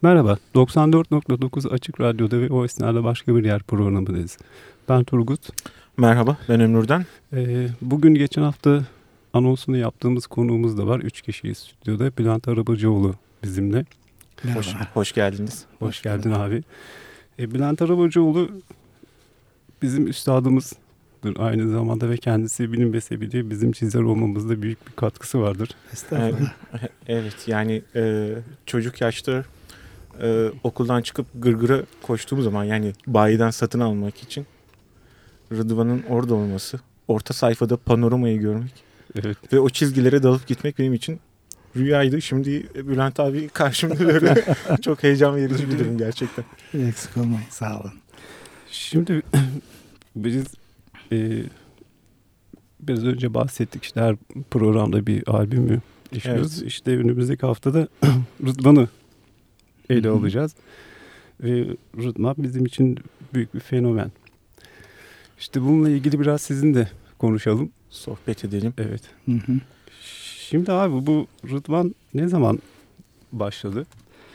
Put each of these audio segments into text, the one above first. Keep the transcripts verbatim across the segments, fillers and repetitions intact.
Merhaba, doksan dört nokta dokuz Açık Radyo'da ve o esnada başka bir yer programındayız. Ben Turgut. Merhaba, ben Ömür'den. Ee, bugün geçen hafta anonsunu yaptığımız konuğumuz da var. Üç kişiyiz stüdyoda. Bülent Arabacıoğlu bizimle. Hoş, hoş geldiniz. Hoş, hoş geldin abi. Ee, Bülent Arabacıoğlu bizim üstadımızdır aynı zamanda ve kendisi bilim ve sebebiyle bizim çizer olmamızda büyük bir katkısı vardır. Estağfurullah. Evet, evet yani e, çocuk yaşta e, okuldan çıkıp gırgıra koştuğum zaman, yani bayiden satın almak için Rıdvan'ın orada olması, orta sayfada panoramayı görmek, evet, ve o çizgilere dalıp gitmek benim için rüyaydı. Şimdi Bülent abi karşımda böyle çok heyecan verici bir durum gerçekten. Eksik olmayın, sağ olun. Şimdi biz e, biraz önce bahsettik, işte her programda bir albümü işliyoruz. Evet. İşte önümüzdeki haftada Rıdvan'ı ele Hı-hı. alacağız. Ve Rıdvan bizim için büyük bir fenomen. İşte bununla ilgili biraz sizinle konuşalım. Sohbet edelim. Evet. Hı-hı. Şimdi abi, bu Rıdvan ne zaman başladı?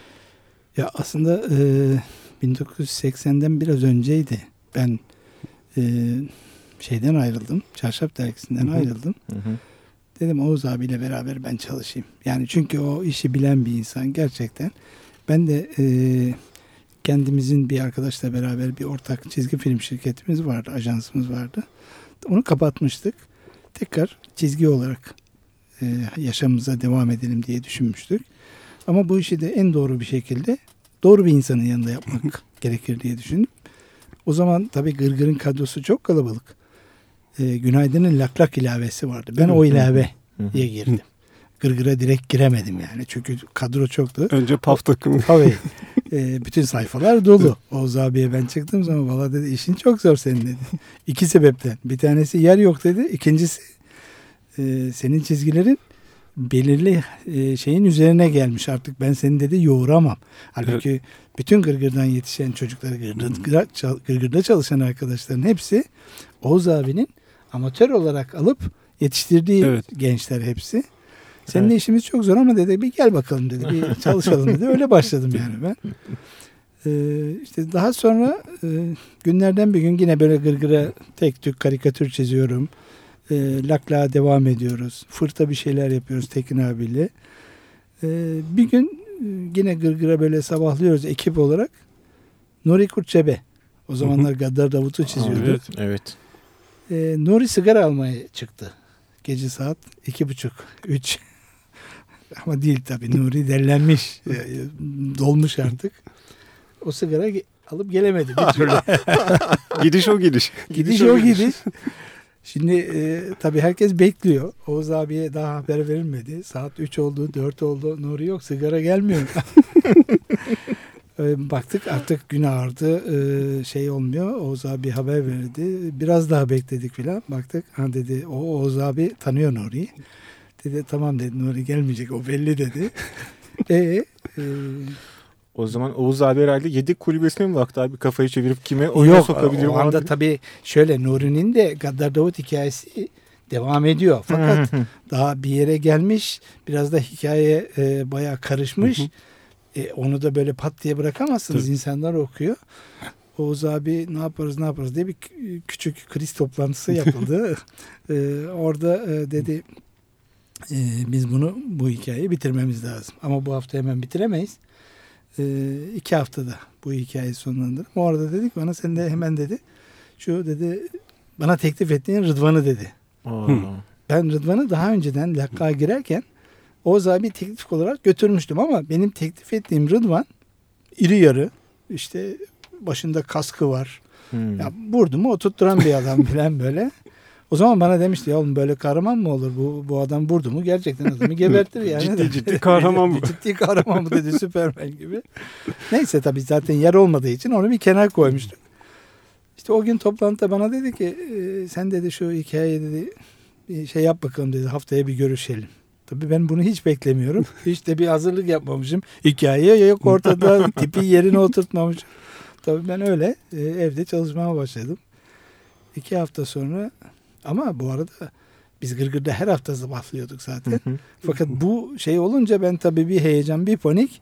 Ya aslında e, bin dokuz yüz seksenden biraz önceydi. Ben e, şeyden ayrıldım. Çarşaf dergisinden Hı-hı. ayrıldım. Hı-hı. Dedim Oğuz abiyle beraber ben çalışayım. Yani çünkü o işi bilen bir insan gerçekten. Ben de e, kendimizin bir arkadaşla beraber bir ortak çizgi film şirketimiz vardı. Ajansımız vardı. Onu kapatmıştık. Tekrar çizgi olarak e, yaşamımıza devam edelim diye düşünmüştük. Ama bu işi de en doğru bir şekilde doğru bir insanın yanında yapmak gerekir diye düşündüm. O zaman tabii Gırgır'ın kadrosu çok kalabalık. E, Günaydın'ın lak lak ilavesi vardı. Ben o ilaveye girdim. Gırgır'a direkt giremedim yani. Çünkü kadro çoktu. Önce Paf takımı. Tabii. E, bütün sayfalar dolu. Oğuz abiye ben çıktığım zaman valla dedi işin çok zor senin dedi. İki sebepten. Bir tanesi yer yok dedi. İkincisi e, senin çizgilerin belirli e, şeyin üzerine gelmiş artık. Ben seni dedi yoğuramam. Halbuki evet, bütün Gırgır'dan yetişen çocukları, Gırgır'da, Gırgır'da çalışan arkadaşların hepsi Oğuz abinin amatör olarak alıp yetiştirdiği evet, gençler hepsi. Seninle evet, işimiz çok zor ama dedi bir gel bakalım dedi. Bir çalışalım dedi. Öyle başladım yani ben. Ee, işte daha sonra e, günlerden bir gün yine böyle Gırgır'a tek tük karikatür çiziyorum. E, lakla devam ediyoruz. Fırta bir şeyler yapıyoruz Tekin abiyle. E, bir gün yine Gırgır'a böyle sabahlıyoruz ekip olarak. Nuri Kurtçebe. O zamanlar Gaddar Davut'u çiziyorduk. Evet. evet. E, Nuri sigara almaya çıktı. Gece saat iki buçuk, üç. Ama değil tabii. Nuri dellenmiş. Dolmuş artık. O sigara alıp gelemedi bir türlü. Gidiş o gidiş. Gidiş o gidiş. Şimdi e, tabii herkes bekliyor. Oğuz abiye daha haber verilmedi. Saat üç oldu, dört oldu. Nuri yok, sigara gelmiyor. e, baktık artık gün ağardı. E, şey olmuyor. Oğuz abi haber verdi. Biraz daha bekledik filan. Baktık. Ha dedi o Oğuz abi tanıyor Nuri'yi. Dedi tamam dedi Nuri gelmeyecek o belli dedi. e, e, O zaman Oğuz abi herhalde yedek kulübesine mi baktı abi, kafayı çevirip kime oyuna sokabilir? Yok o anda tabii şöyle Nuri'nin de Gaddar Davut hikayesi devam ediyor. Fakat daha bir yere gelmiş, biraz da hikaye e, bayağı karışmış. e, onu da böyle pat diye bırakamazsınız. Tabii. İnsanlar okuyor. Oğuz abi ne yaparız ne yaparız diye bir küçük kriz toplantısı yapıldı. e, orada e, dedi e, biz bunu bu hikayeyi bitirmemiz lazım. Ama bu hafta hemen bitiremeyiz. E, iki haftada bu hikayeyi sonlandırdım. O arada dedik bana sen de hemen dedi şu dedi bana teklif ettiğin Rıdvan'ı dedi. Hmm. Ben Rıdvan'ı daha önceden lakka girerken Oğuz abi teklif olarak götürmüştüm ama benim teklif ettiğim Rıdvan iri yarı işte başında kaskı var. Hmm. Ya burdumu oturtturan bir adam falan böyle. O zaman bana demişti ya oğlum böyle kahraman mı olur? Bu bu adam vurdu mu gerçekten adamı gebertir yani. ciddi ciddi kahraman mı? Ciddi kahraman mı dedi, Süperman gibi. Neyse tabii zaten yer olmadığı için onu bir kenar koymuştuk. İşte o gün toplantıda bana dedi ki e, sen dedi şu hikayeyi dedi bir şey yap bakalım dedi, haftaya bir görüşelim. Tabii ben bunu hiç beklemiyorum. Hiç de bir hazırlık yapmamışım. Hikaye yok ortada, tipi yerine oturtmamışım. Tabii ben öyle e, evde çalışmaya başladım. İki hafta sonra ama bu arada biz Gırgır'da her hafta sabahlıyorduk zaten. Fakat bu şey olunca ben tabii bir heyecan, bir panik.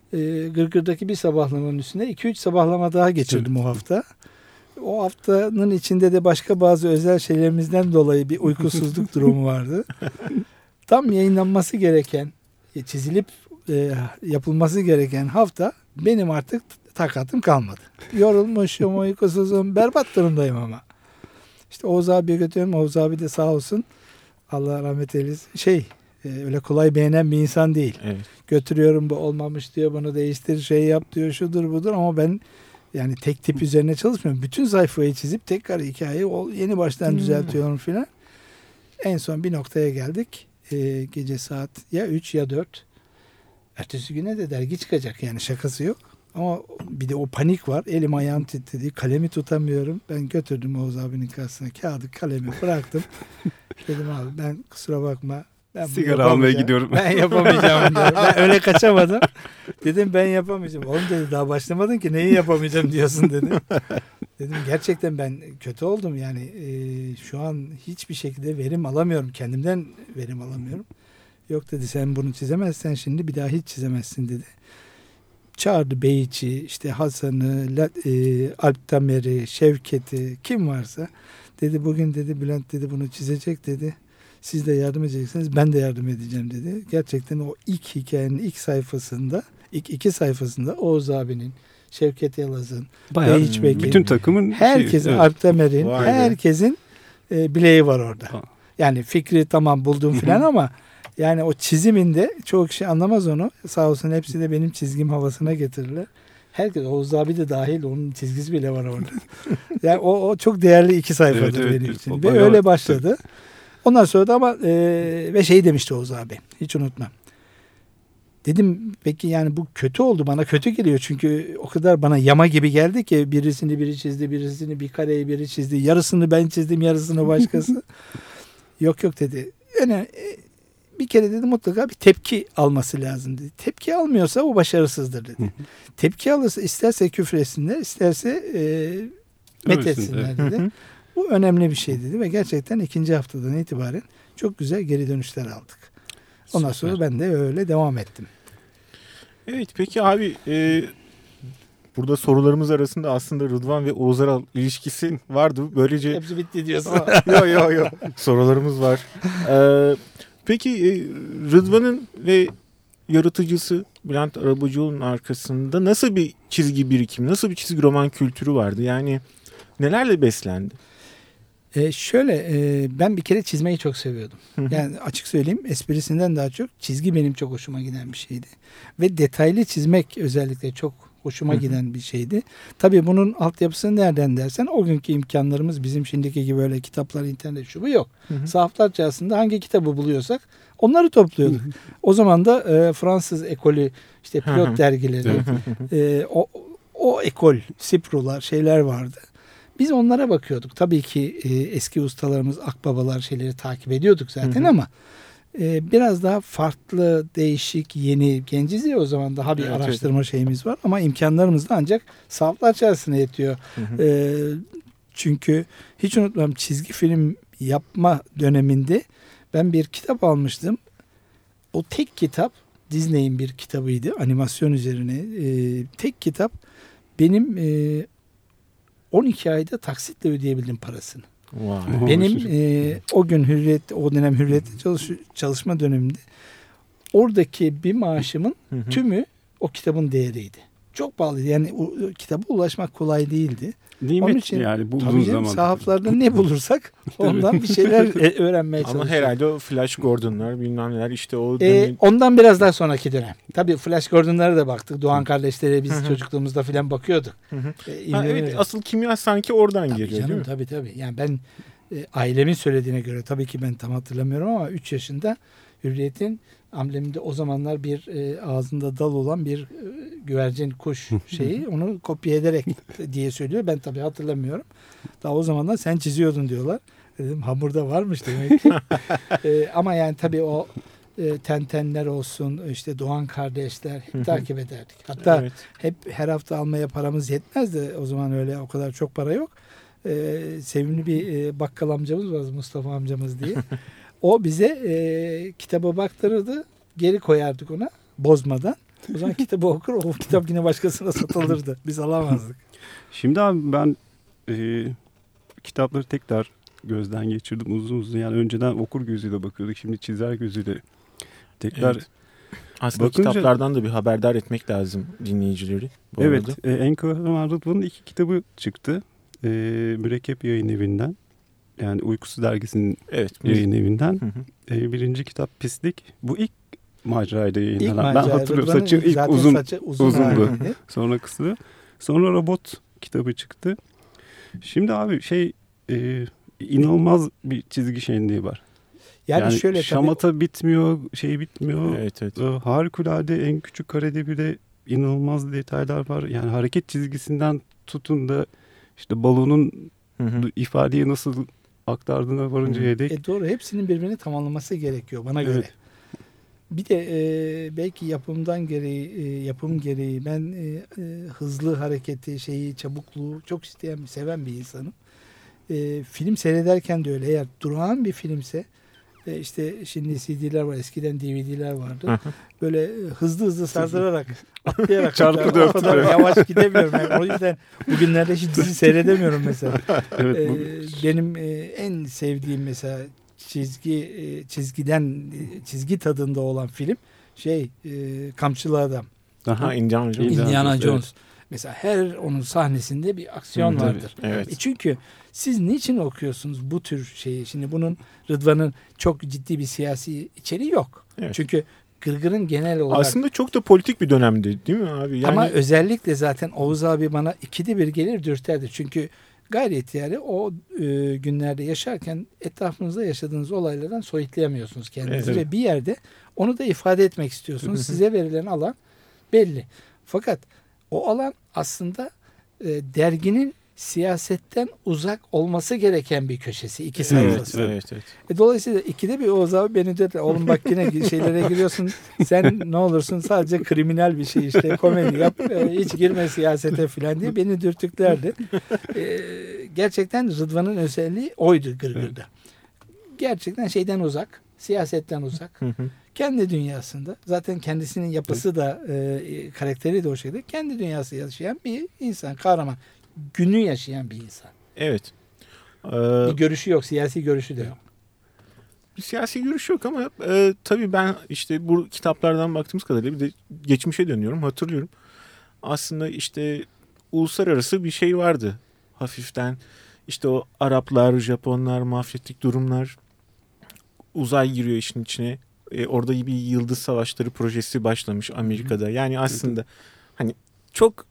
e, Gırgır'daki bir sabahlamanın üstüne iki üç sabahlama daha geçirdim o hafta. O haftanın içinde de başka bazı özel şeylerimizden dolayı bir uykusuzluk durumu vardı. Tam yayınlanması gereken, çizilip e, yapılması gereken hafta benim artık takatım kalmadı. Yorulmuşum, uykusuzum, berbat durumdayım ama. İşte Oğuz abiye götürüyorum. Oğuz abi de sağ olsun. Allah rahmet eylesin. Şey, e, öyle kolay beğenen bir insan değil. Evet. Götürüyorum, bu olmamış diyor, bunu değiştir, şey yap diyor, şudur budur, ama ben yani tek tip üzerine çalışmıyorum. Bütün sayfayı çizip tekrar hikayeyi yeni baştan düzeltiyorum filan. En son bir noktaya geldik. E, gece saat ya üç ya dört. Ertesi güne de dergi çıkacak, yani şakası yok. Ama bir de o panik var. Elim ayağım titredi. Kalemi tutamıyorum. Ben götürdüm Oğuz abinin karşısına. Kağıdı, kalemi bıraktım. Dedim abi ben kusura bakma. Ben sigara almaya gidiyorum. Ben yapamayacağım diyorum. Ben öyle kaçamadım. Dedim ben yapamayacağım. Oğlum dedi daha başlamadın ki neyi yapamayacağım diyorsun dedim. Dedim gerçekten ben kötü oldum. Yani e, şu an hiçbir şekilde verim alamıyorum. Kendimden verim alamıyorum. Yok dedi sen bunu çizemezsen şimdi bir daha hiç çizemezsin dedi. Çağırdı Beyiç'i, işte Hasan'ı, e, Alp Tamer'i, Şevket'i, kim varsa. Dedi bugün dedi Bülent dedi bunu çizecek dedi. Siz de yardım edeceksiniz, ben de yardım edeceğim dedi. Gerçekten o ilk hikayenin ilk sayfasında, ilk iki sayfasında Oğuz abinin, Şevket Yalaz'ın, Beyiç Bekir'in, bütün takımın herkesin, şey, evet. Alp Tamer'in, herkesin e, bileği var orada. Ha. Yani fikri tamam buldum filan ama yani o çiziminde çoğu kişi anlamaz onu. Sağ olsun hepsi de benim çizgim havasına getirirler. Herkes, Oğuz abi de dahil, onun çizgisi bile var orada. Yani o, o çok değerli iki sayfadır evet, evet, benim evet, için. Ve öyle başladı. Ondan sonra da ama e, ve şey demişti Oğuz abi. Hiç unutmam. Dedim peki yani bu kötü oldu, bana kötü geliyor. Çünkü o kadar bana yama gibi geldi ki birisini biri çizdi, birisini bir kareyi biri çizdi. Yarısını ben çizdim, yarısını başkası. Yok yok dedi. Yani bir kere dedi mutlaka bir tepki alması lazım dedi. Tepki almıyorsa o başarısızdır dedi. Tepki alırsa isterse küfretsinler, isterse e, methetsinler dedi. Bu önemli bir şey dedi ve gerçekten ikinci haftadan itibaren çok güzel geri dönüşler aldık. Ondan Süper. Sonra ben de öyle devam ettim. Evet peki abi e, burada sorularımız arasında aslında Rıdvan ve Oğuz Aral ilişkisi vardı. Böylece... Hepsi bitti diyorsun. Yok yok yok. Sorularımız var. Ee, peki e, Rıdvan'ın ve yaratıcısı Bülent Arabacıoğlu'nun arkasında nasıl bir çizgi birikimi, nasıl bir çizgi roman kültürü vardı? Yani nelerle beslendi? Ee, şöyle e, ben bir kere çizmeyi çok seviyordum. Yani açık söyleyeyim, esprisinden daha çok çizgi benim çok hoşuma giden bir şeydi. Ve detaylı çizmek özellikle çok hoşuma giden bir şeydi. Tabii bunun altyapısı nereden dersen, o günkü imkanlarımız bizim şimdiki gibi öyle kitaplar, internet şu bu yok. Sahaflar çağrısında hangi kitabı buluyorsak onları topluyorduk. O zaman da e, Fransız ekolü, işte pilot dergileri, e, o, o ekol, Sipro'lar, şeyler vardı. Biz onlara bakıyorduk. Tabii ki e, eski ustalarımız, akbabalar şeyleri takip ediyorduk zaten, hı hı. ama e, biraz daha farklı, değişik, yeni, genciz ya o zaman, daha bir evet, araştırma evet. şeyimiz var. Ama imkanlarımız da ancak sahaflar içerisinde yetiyor. Hı hı. E, çünkü hiç unutmam, çizgi film yapma döneminde ben bir kitap almıştım. O tek kitap Disney'in bir kitabıydı. Animasyon üzerine. E, tek kitap benim e, on iki ayda taksitle ödeyebildim parasını. Wow. Benim e, o gün Hürriyet, o dönem Hürriyet'te çalış, çalışma döneminde oradaki bir maaşımın hı hı. tümü o kitabın değeriydi. Çok pahalıydı. Yani o, o kitaba ulaşmak kolay değildi. Nimet onun için yani tabii canım, sahaflarda ne bulursak ondan bir şeyler öğrenmeye çalışıyoruz. Ama herhalde o Flash Gordon'lar bilmem neler işte o ee, ondan biraz daha sonraki dönem. Tabii Flash Gordon'lara da baktık. Doğan kardeşlere biz çocukluğumuzda falan bakıyorduk. ee, ha, evet, asıl kimya sanki oradan tabii geliyor canım, değil mi? Tabii tabii. Yani ben e, ailemin söylediğine göre, tabii ki ben tam hatırlamıyorum ama üç yaşında Hürriyet'in ambleminde o zamanlar bir e, ağzında dal olan bir e, güvercin kuş şeyi, onu kopya ederek diye söylüyor. Ben tabii hatırlamıyorum. Daha o zamanlar sen çiziyordun diyorlar. Dedim hamurda varmış demek ki. e, ama yani tabii o e, Tentenler olsun, işte Doğan kardeşler hep takip ederdik. Hatta evet. hep her hafta almaya paramız yetmezdi. O zaman öyle o kadar çok para yok. E, sevimli bir e, bakkal amcamız vardı, Mustafa amcamız diye. O bize e, kitaba baktırırdı. Geri koyardık ona bozmadan. O zaman kitabı okur, o kitap yine başkasına satılırdı. Biz alamazdık. Şimdi abi ben e, kitapları tekrar gözden geçirdim uzun uzun. Yani önceden okur gözüyle bakıyorduk. Şimdi çizer gözüyle tekrar Evet. Aslında bakınca, kitaplardan da bir haberdar etmek lazım dinleyicileri. Bu evet. arada. E, En Kahraman Rıdvan'ın iki kitabı çıktı. E, Mürekkep Yayın Evi'nden. Yani Uykusu Dergisi'nin Evet. yayın evinden. Hı hı. E, birinci kitap Pislik. Bu ilk macerayda yayınlanan. İlk Ben macera, hatırlıyorum. Rıdvan'ın Saçı ilk zaten uzun, saçı uzun uzundu. haliydi. Sonra kısa. Sonra Robot kitabı çıktı. Şimdi abi şey e, inanılmaz bir çizgi şenliği var. Yani, Yani şöyle şamata tabii, bitmiyor, şey bitmiyor. Evet, evet. E, harikulade en küçük karede bile inanılmaz detaylar var. Yani hareket çizgisinden tutun da işte balonun Hı hı. ifadeyi nasıl aktardığına varıncaya dek. e, doğru, hepsinin birbirini tamamlaması gerekiyor bana göre. Evet. Bir de e, belki yapımdan gereği, e, yapım gereği ben e, e, hızlı hareketi, şeyi, çabukluğu çok isteyen, seven bir insanım. E, film seyrederken de öyle. Eğer durağan bir filmse, e, işte şimdi C D'ler var, eskiden D V D'ler vardı. Hı hı. Böyle e, hızlı hızlı sardırarak, atlayarak Çarpı o dört. kadar yavaş gidemiyorum. Yani o yüzden bugünlerde hiç dizi seyredemiyorum mesela. Evet, E, bu, benim e, en sevdiğim mesela çizgi e, çizgiden e, çizgi tadında olan film şey e, Kamçılı Adam. Ha, Indiana Jones. Indiana Indiana Jones, Jones. Mesela her onun sahnesinde bir aksiyon Hı, vardır. evet. E çünkü siz niçin okuyorsunuz bu tür şeyi? Şimdi bunun Rıdvan'ın çok ciddi bir siyasi içeriği yok. Evet. Çünkü Gırgır'ın genel olarak Aslında çok da politik bir dönemdi değil mi abi? Yani ama özellikle zaten Oğuz abi bana ikide bir gelir dürterdi. Çünkü gayri ihtiyari o e, günlerde yaşarken etrafınızda yaşadığınız olaylardan soyutlayamıyorsunuz kendinizi. Evet. Ve bir yerde onu da ifade etmek istiyorsunuz. Size verilen alan belli. Fakat o alan aslında e, derginin siyasetten uzak olması gereken bir köşesi. İki sayfası. evet, evet, evet. E, dolayısıyla ikide bir Oğuz abi beni de oğlum bak yine şeylere giriyorsun. Sen ne olursun sadece kriminal bir şey işte komedi yap. e, hiç girme siyasete falan diye beni dürtüklerdi. E, gerçekten Rıdvan'ın özelliği oydu Gırgır'da. Gerçekten şeyden uzak. Siyasetten uzak. Hı hı. Kendi dünyasında. Zaten kendisinin yapısı da e, karakteri de o şekilde. Kendi dünyası yaşayan bir insan. Kahraman. Günü yaşayan bir insan. Evet. Ee, Bir görüşü yok. Siyasi görüşü de yok. bir siyasi görüş yok ama e, tabii ben işte bu kitaplardan baktığımız kadarıyla bir de geçmişe dönüyorum. Hatırlıyorum. Aslında işte uluslararası bir şey vardı. Hafiften işte o Araplar, Japonlar, mafyatik durumlar, uzay giriyor işin içine. E, orada bir yıldız savaşları projesi başlamış Amerika'da. Yani aslında hani çok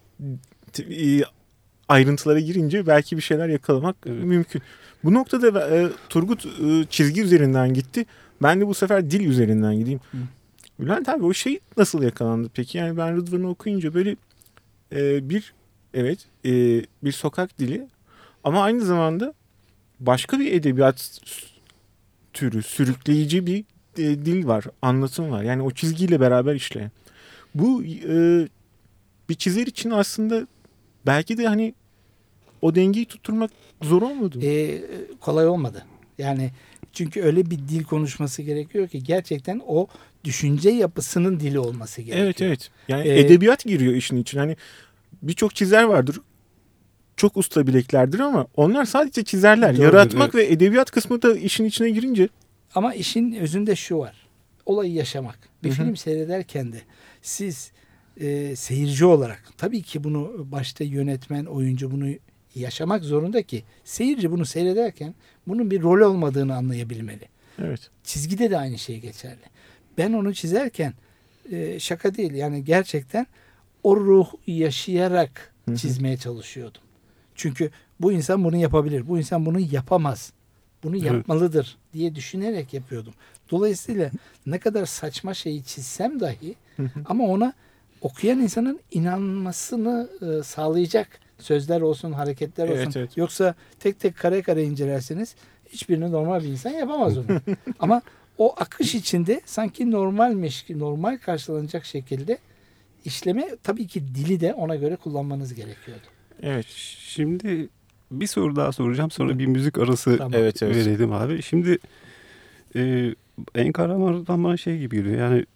e, ayrıntılara girince belki bir şeyler yakalamak Evet. mümkün. Bu noktada e, Turgut e, çizgi üzerinden gitti. Ben de bu sefer dil üzerinden gideyim. Hı. Bülent abi o şey nasıl yakalandı peki? Yani ben Rıdvan'ı okuyunca böyle e, bir evet e, bir sokak dili ama aynı zamanda başka bir edebiyat türü, sürükleyici bir e, dil var, anlatım var. Yani o çizgiyle beraber işleyen. Bu e, bir çizer için aslında belki de hani o dengeyi tutturmak zor olmadı. E, kolay olmadı. Yani çünkü öyle bir dil konuşması gerekiyor ki gerçekten o düşünce yapısının dili olması gerekiyor. Evet evet. Yani Ee, edebiyat giriyor işin içine. Hani birçok çizer vardır. Çok usta bileklerdir ama onlar sadece çizerler. Doğru, Yaratmak ve edebiyat kısmı da işin içine girince. Ama işin özünde şu var. Olayı yaşamak. Bir Hı hı. film seyrederken de siz e, seyirci olarak tabii ki bunu başta yönetmen, oyuncu bunu yaşamak zorunda ki seyirci bunu seyrederken bunun bir rol olmadığını anlayabilmeli. Evet. Çizgide de aynı şey geçerli. Ben onu çizerken e, şaka değil yani gerçekten o ruh yaşayarak Hı hı. çizmeye çalışıyordum. Çünkü bu insan bunu yapabilir. Bu insan bunu yapamaz. Bunu Evet. yapmalıdır diye düşünerek yapıyordum. Dolayısıyla ne kadar saçma şeyi çizsem dahi Hı hı. ama ona okuyan insanın inanmasını e, sağlayacak sözler olsun, hareketler olsun. Evet, evet. Yoksa tek tek kare kare incelerseniz hiçbirini normal bir insan yapamaz onu. Ama o akış içinde sanki normalmiş, normal karşılanacak şekilde işleme tabii ki dili de ona göre kullanmanız gerekiyordu. Evet. Şimdi bir soru daha soracağım. Sonra bir müzik arası Tamam. Evet evet. verelim abi. Şimdi e, En Kahraman Rıdvan bana şey gibi geliyor. Yani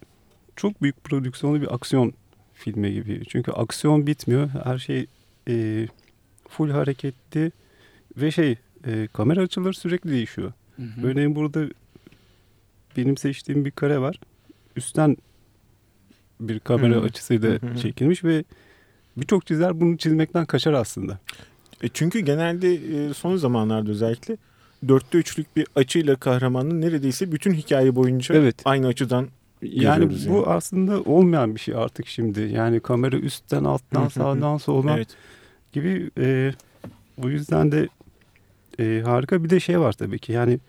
çok büyük prodüksiyonlu bir aksiyon filmi gibi. Çünkü aksiyon bitmiyor. Her şey e, full hareketli ve şey e, kamera açıları sürekli değişiyor. Hı hı. Örneğin burada benim seçtiğim bir kare var. Üstten bir kamera hı. açısıyla hı hı. çekilmiş ve birçok çizer bunu çizmekten kaçar aslında. E çünkü genelde e, son zamanlarda özellikle dörtte üçlük bir açıyla kahramanın neredeyse bütün hikaye boyunca evet. aynı açıdan yani bu yani. Aslında olmayan bir şey artık şimdi. Yani kamera üstten, alttan, sağdan, soldan evet. gibi. E, bu yüzden de e, harika bir de şey var tabii ki. Yani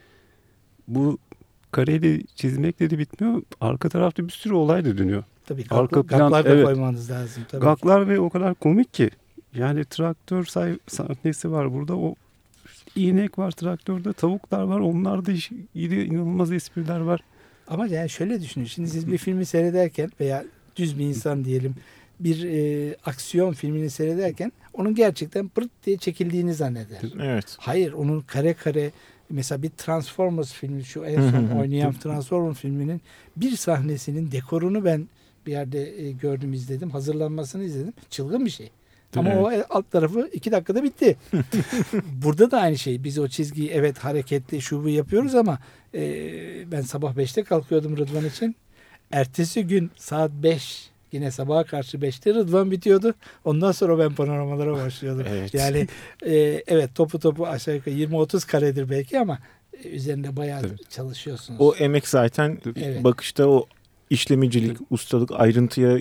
bu kareyle çizmekle de bitmiyor. Arka tarafta bir sürü olay da dönüyor. Tabii gak, Arka plan, gaklar da evet. koymanız lazım. Tabii gaklar ki. Ve o kadar komik ki. Yani traktör say- sahnesi var burada. O inek var traktörde, tavuklar var. Onlarda inanılmaz espriler var. Ama yani şöyle düşünün. Şimdi siz bir filmi seyrederken veya düz bir insan diyelim bir e, aksiyon filmini seyrederken onun gerçekten pırt diye çekildiğini zanneder. Evet. Hayır, onun kare kare mesela bir Transformers filmi, şu en son oynayan Transformers filminin bir sahnesinin dekorunu ben bir yerde e, gördüm, izledim. Hazırlanmasını izledim. Çılgın bir şey. Ama evet. o alt tarafı iki dakikada bitti. Burada da aynı şey. Biz o çizgiyi evet hareketli şu bu yapıyoruz ama e, ben sabah beşte kalkıyordum Rıdvan için. Ertesi gün saat beş, yine sabaha karşı beşte Rıdvan bitiyordu. Ondan sonra ben panoramalara başlıyordum. Evet. Yani e, evet topu topu aşağı yukarı yirmi otuz karedir belki ama e, üzerinde bayağı evet. çalışıyorsunuz. O emek zaten evet. bakışta o işlemecilik, evet. ustalık, ayrıntıya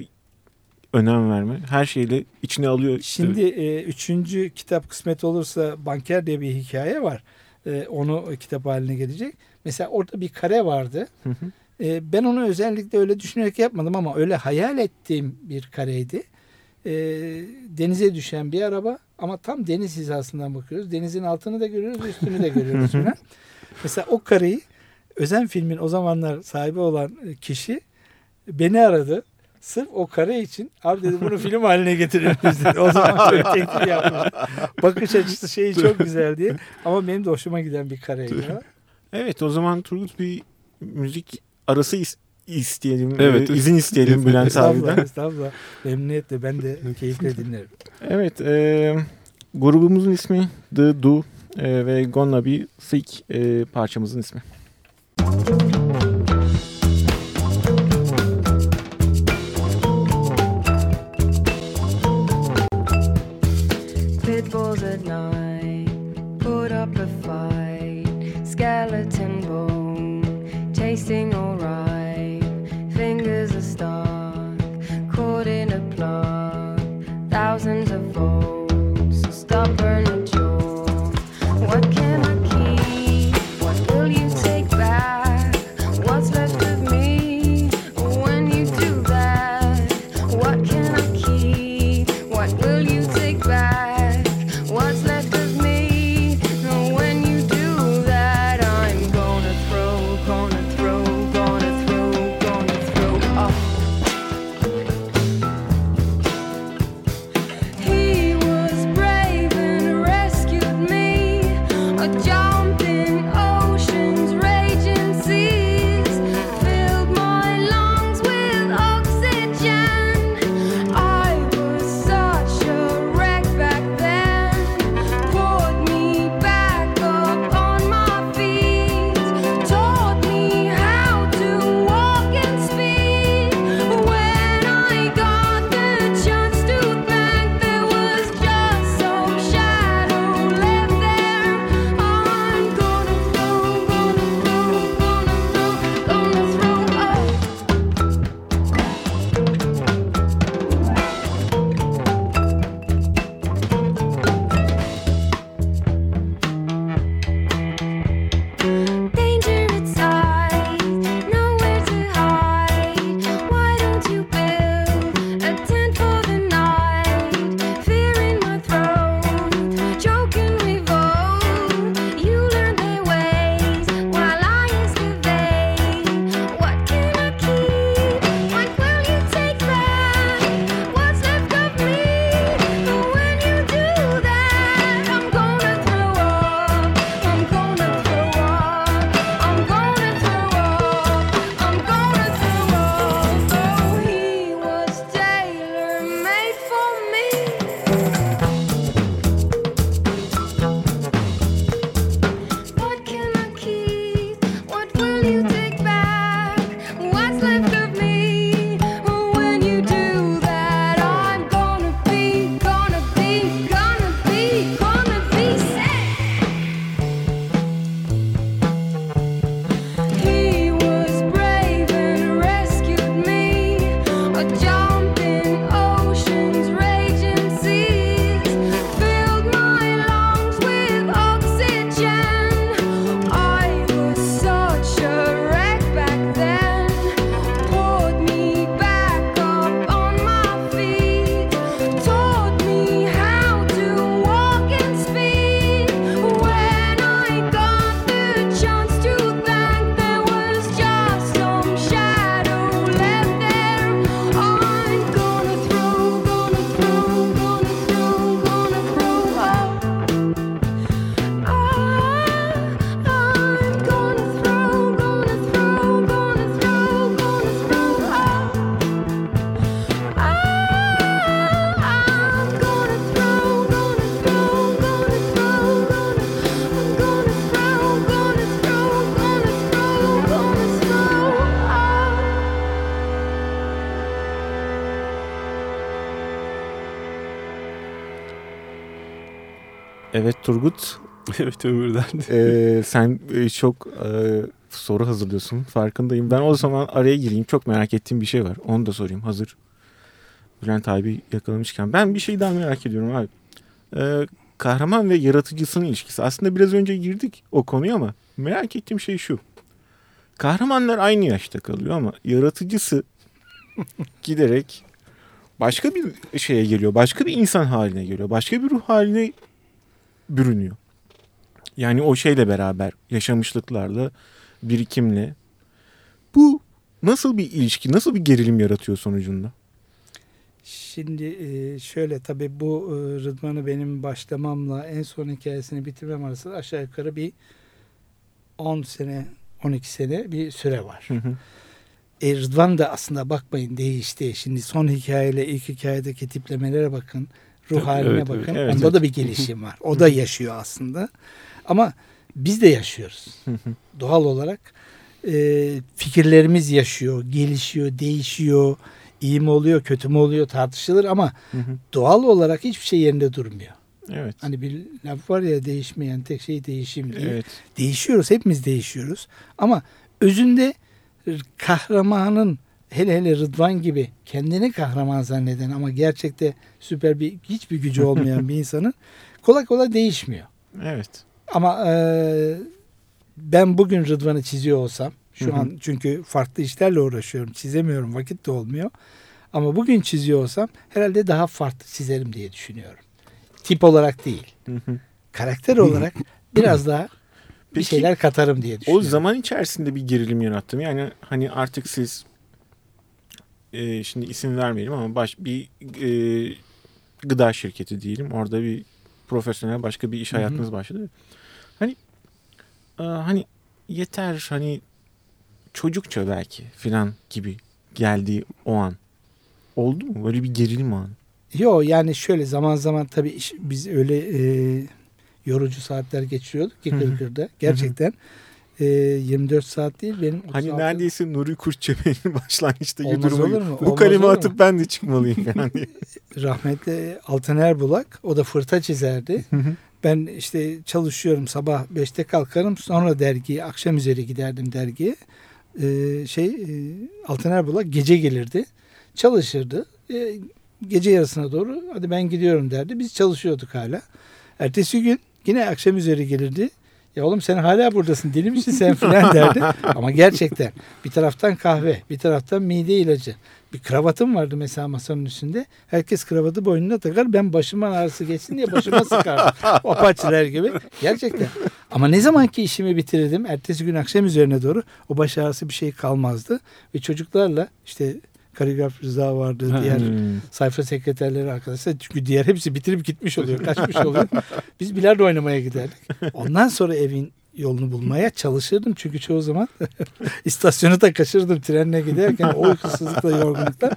önem verme. Her şeyle içine alıyor. Şimdi e, üçüncü kitap kısmet olursa Banker diye bir hikaye var. E, onu kitap haline gelecek. Mesela orada bir kare vardı. Hı hı. E, ben onu özellikle öyle düşünerek yapmadım ama öyle hayal ettiğim bir kareydi. E, denize düşen bir araba ama tam deniz hizasından bakıyoruz. Denizin altını da görüyoruz, üstünü de görüyoruz. Mesela o kareyi Özen Film'in o zamanlar sahibi olan kişi beni aradı. Sırf o kare için abi dedi bunu film haline getirebiliriz dedi. O zaman çok teklif yaptım. Bakış açısı şeyi çok güzel diye. Ama benim de hoşuma giden bir kareydi. Evet, o zaman Turgut bir müzik arası is- isteyelim. Evet. İzin isteyelim Bülent abi'den. Estağfurullah. Memnuniyetle, ben de keyifle dinlerim. Evet. E, grubumuzun ismi The Do e, ve Gonna Be Sick e, parçamızın ismi. Pitbulls at night, put up a fight, skeleton bone, tasting alright, fingers are stuck, caught in a plug, thousands of volts, stubborn and jaw. What can I keep? What will you take back? What's left of me when you do that? What can I keep? What will you take back? What's left of me when you do that? I'm gonna throw, gonna throw, gonna throw, gonna throw up. Evet Turgut. Evet Ömür'den. Ee, sen e, çok e, soru hazırlıyorsun. Farkındayım. Ben o zaman araya gireyim. Çok merak ettiğim bir şey var. Onu da sorayım. Hazır Bülent abi yakalamışken. Ben bir şey daha merak ediyorum abi. Ee, kahraman ve yaratıcısının ilişkisi. Aslında biraz önce girdik o konuya ama merak ettiğim şey şu. Kahramanlar aynı yaşta kalıyor ama yaratıcısı giderek başka bir şeye geliyor. Başka bir insan haline geliyor. Başka bir ruh haline bürünüyor. Yani o şeyle beraber, yaşamışlıklarla, birikimle. Bu nasıl bir ilişki, nasıl bir gerilim yaratıyor sonucunda? Şimdi e, şöyle tabii bu e, Rıdvan'ı benim başlamamla en son hikayesini bitirmem arasında aşağı yukarı bir on sene, on iki sene bir süre var. Hı hı. E, Rıdvan da aslında bakmayın değişti. Şimdi son hikayeyle ilk hikayedeki tiplemelere bakın. Ruh Evet, haline evet, bakın. evet, Onda evet. da bir gelişim var. O da yaşıyor aslında. Ama biz de yaşıyoruz. Doğal olarak e, fikirlerimiz yaşıyor, gelişiyor, değişiyor. İyi mi oluyor, kötü mü oluyor tartışılır ama Hı hı. doğal olarak hiçbir şey yerinde durmuyor. Evet. Hani bir laf var ya, değişmeyen tek şey değişim diye. Evet. Değişiyoruz, hepimiz değişiyoruz. Ama özünde kahramanın, hele hele Rıdvan gibi kendini kahraman zanneden ama gerçekte süper bir hiçbir gücü olmayan bir insanın kolay kolay değişmiyor. Evet. Ama e, ben bugün Rıdvan'ı çiziyor olsam, şu Hı hı. an çünkü farklı işlerle uğraşıyorum, çizemiyorum, vakit de olmuyor. Ama bugün çiziyor olsam herhalde daha farklı çizerim diye düşünüyorum. Tip olarak değil, Hı hı. karakter olarak biraz daha bir Peki, şeyler katarım diye o düşünüyorum. zaman içerisinde bir gerilim yarattım. Yani hani artık siz e, şimdi isim vermeyelim ama baş bir e, gıda şirketi diyelim. Orada bir profesyonel başka bir iş Hı hı. hayatınız başladı. Hani e, hani yeter hani çocukça belki filan gibi geldiği o an. Oldu mu? Böyle bir gerilim anı. Yok yani şöyle zaman zaman tabii iş, biz öyle e, yorucu saatler geçiriyorduk ki Hı hı. Kırkır'da. Gerçekten e, yirmi dört saat değil benim otuz Hani altı neredeyse Nuri Kurtçepe'nin başlangıçtaki Olmaz durumu olur gibi. mu? Bu Olmaz kalemi olur atıp mu? ben de çıkmalıyım falan diye. Rahmetli Altaner Bulak, o da fırta çizerdi. Ben işte çalışıyorum, sabah beşte kalkarım, sonra dergiye, akşam üzeri giderdim dergiye. Ee, şey e, Altaner Bulak gece gelirdi, çalışırdı. Ee, gece yarısına doğru hadi ben gidiyorum derdi. Biz çalışıyorduk hala. Ertesi gün yine akşam üzeri gelirdi. Ya oğlum sen hala buradasın, deli misin sen filan derdi. Ama gerçekten bir taraftan kahve, bir taraftan mide ilacı. Bir kravatım vardı mesela masanın üstünde. Herkes kravatı boynuna takar. Ben başımın ağrısı geçsin diye başıma sıkardım. Apaçiler gibi. Gerçekten. Ama ne zamanki işimi bitirirdim, ertesi gün akşam üzerine doğru o baş ağrısı bir şey kalmazdı. Ve çocuklarla işte kaligraf Rıza vardı, diğer Hmm. sayfa sekreterleri arkadaşlar. Çünkü diğer hepsi bitirip gitmiş oluyor, kaçmış oluyor. Biz bilardo oynamaya giderdik. Ondan sonra evin yolunu bulmaya çalışırdım. Çünkü çoğu zaman istasyonu da kaçırdım trenle giderken, o uykusuzlukla, yorgunlukla.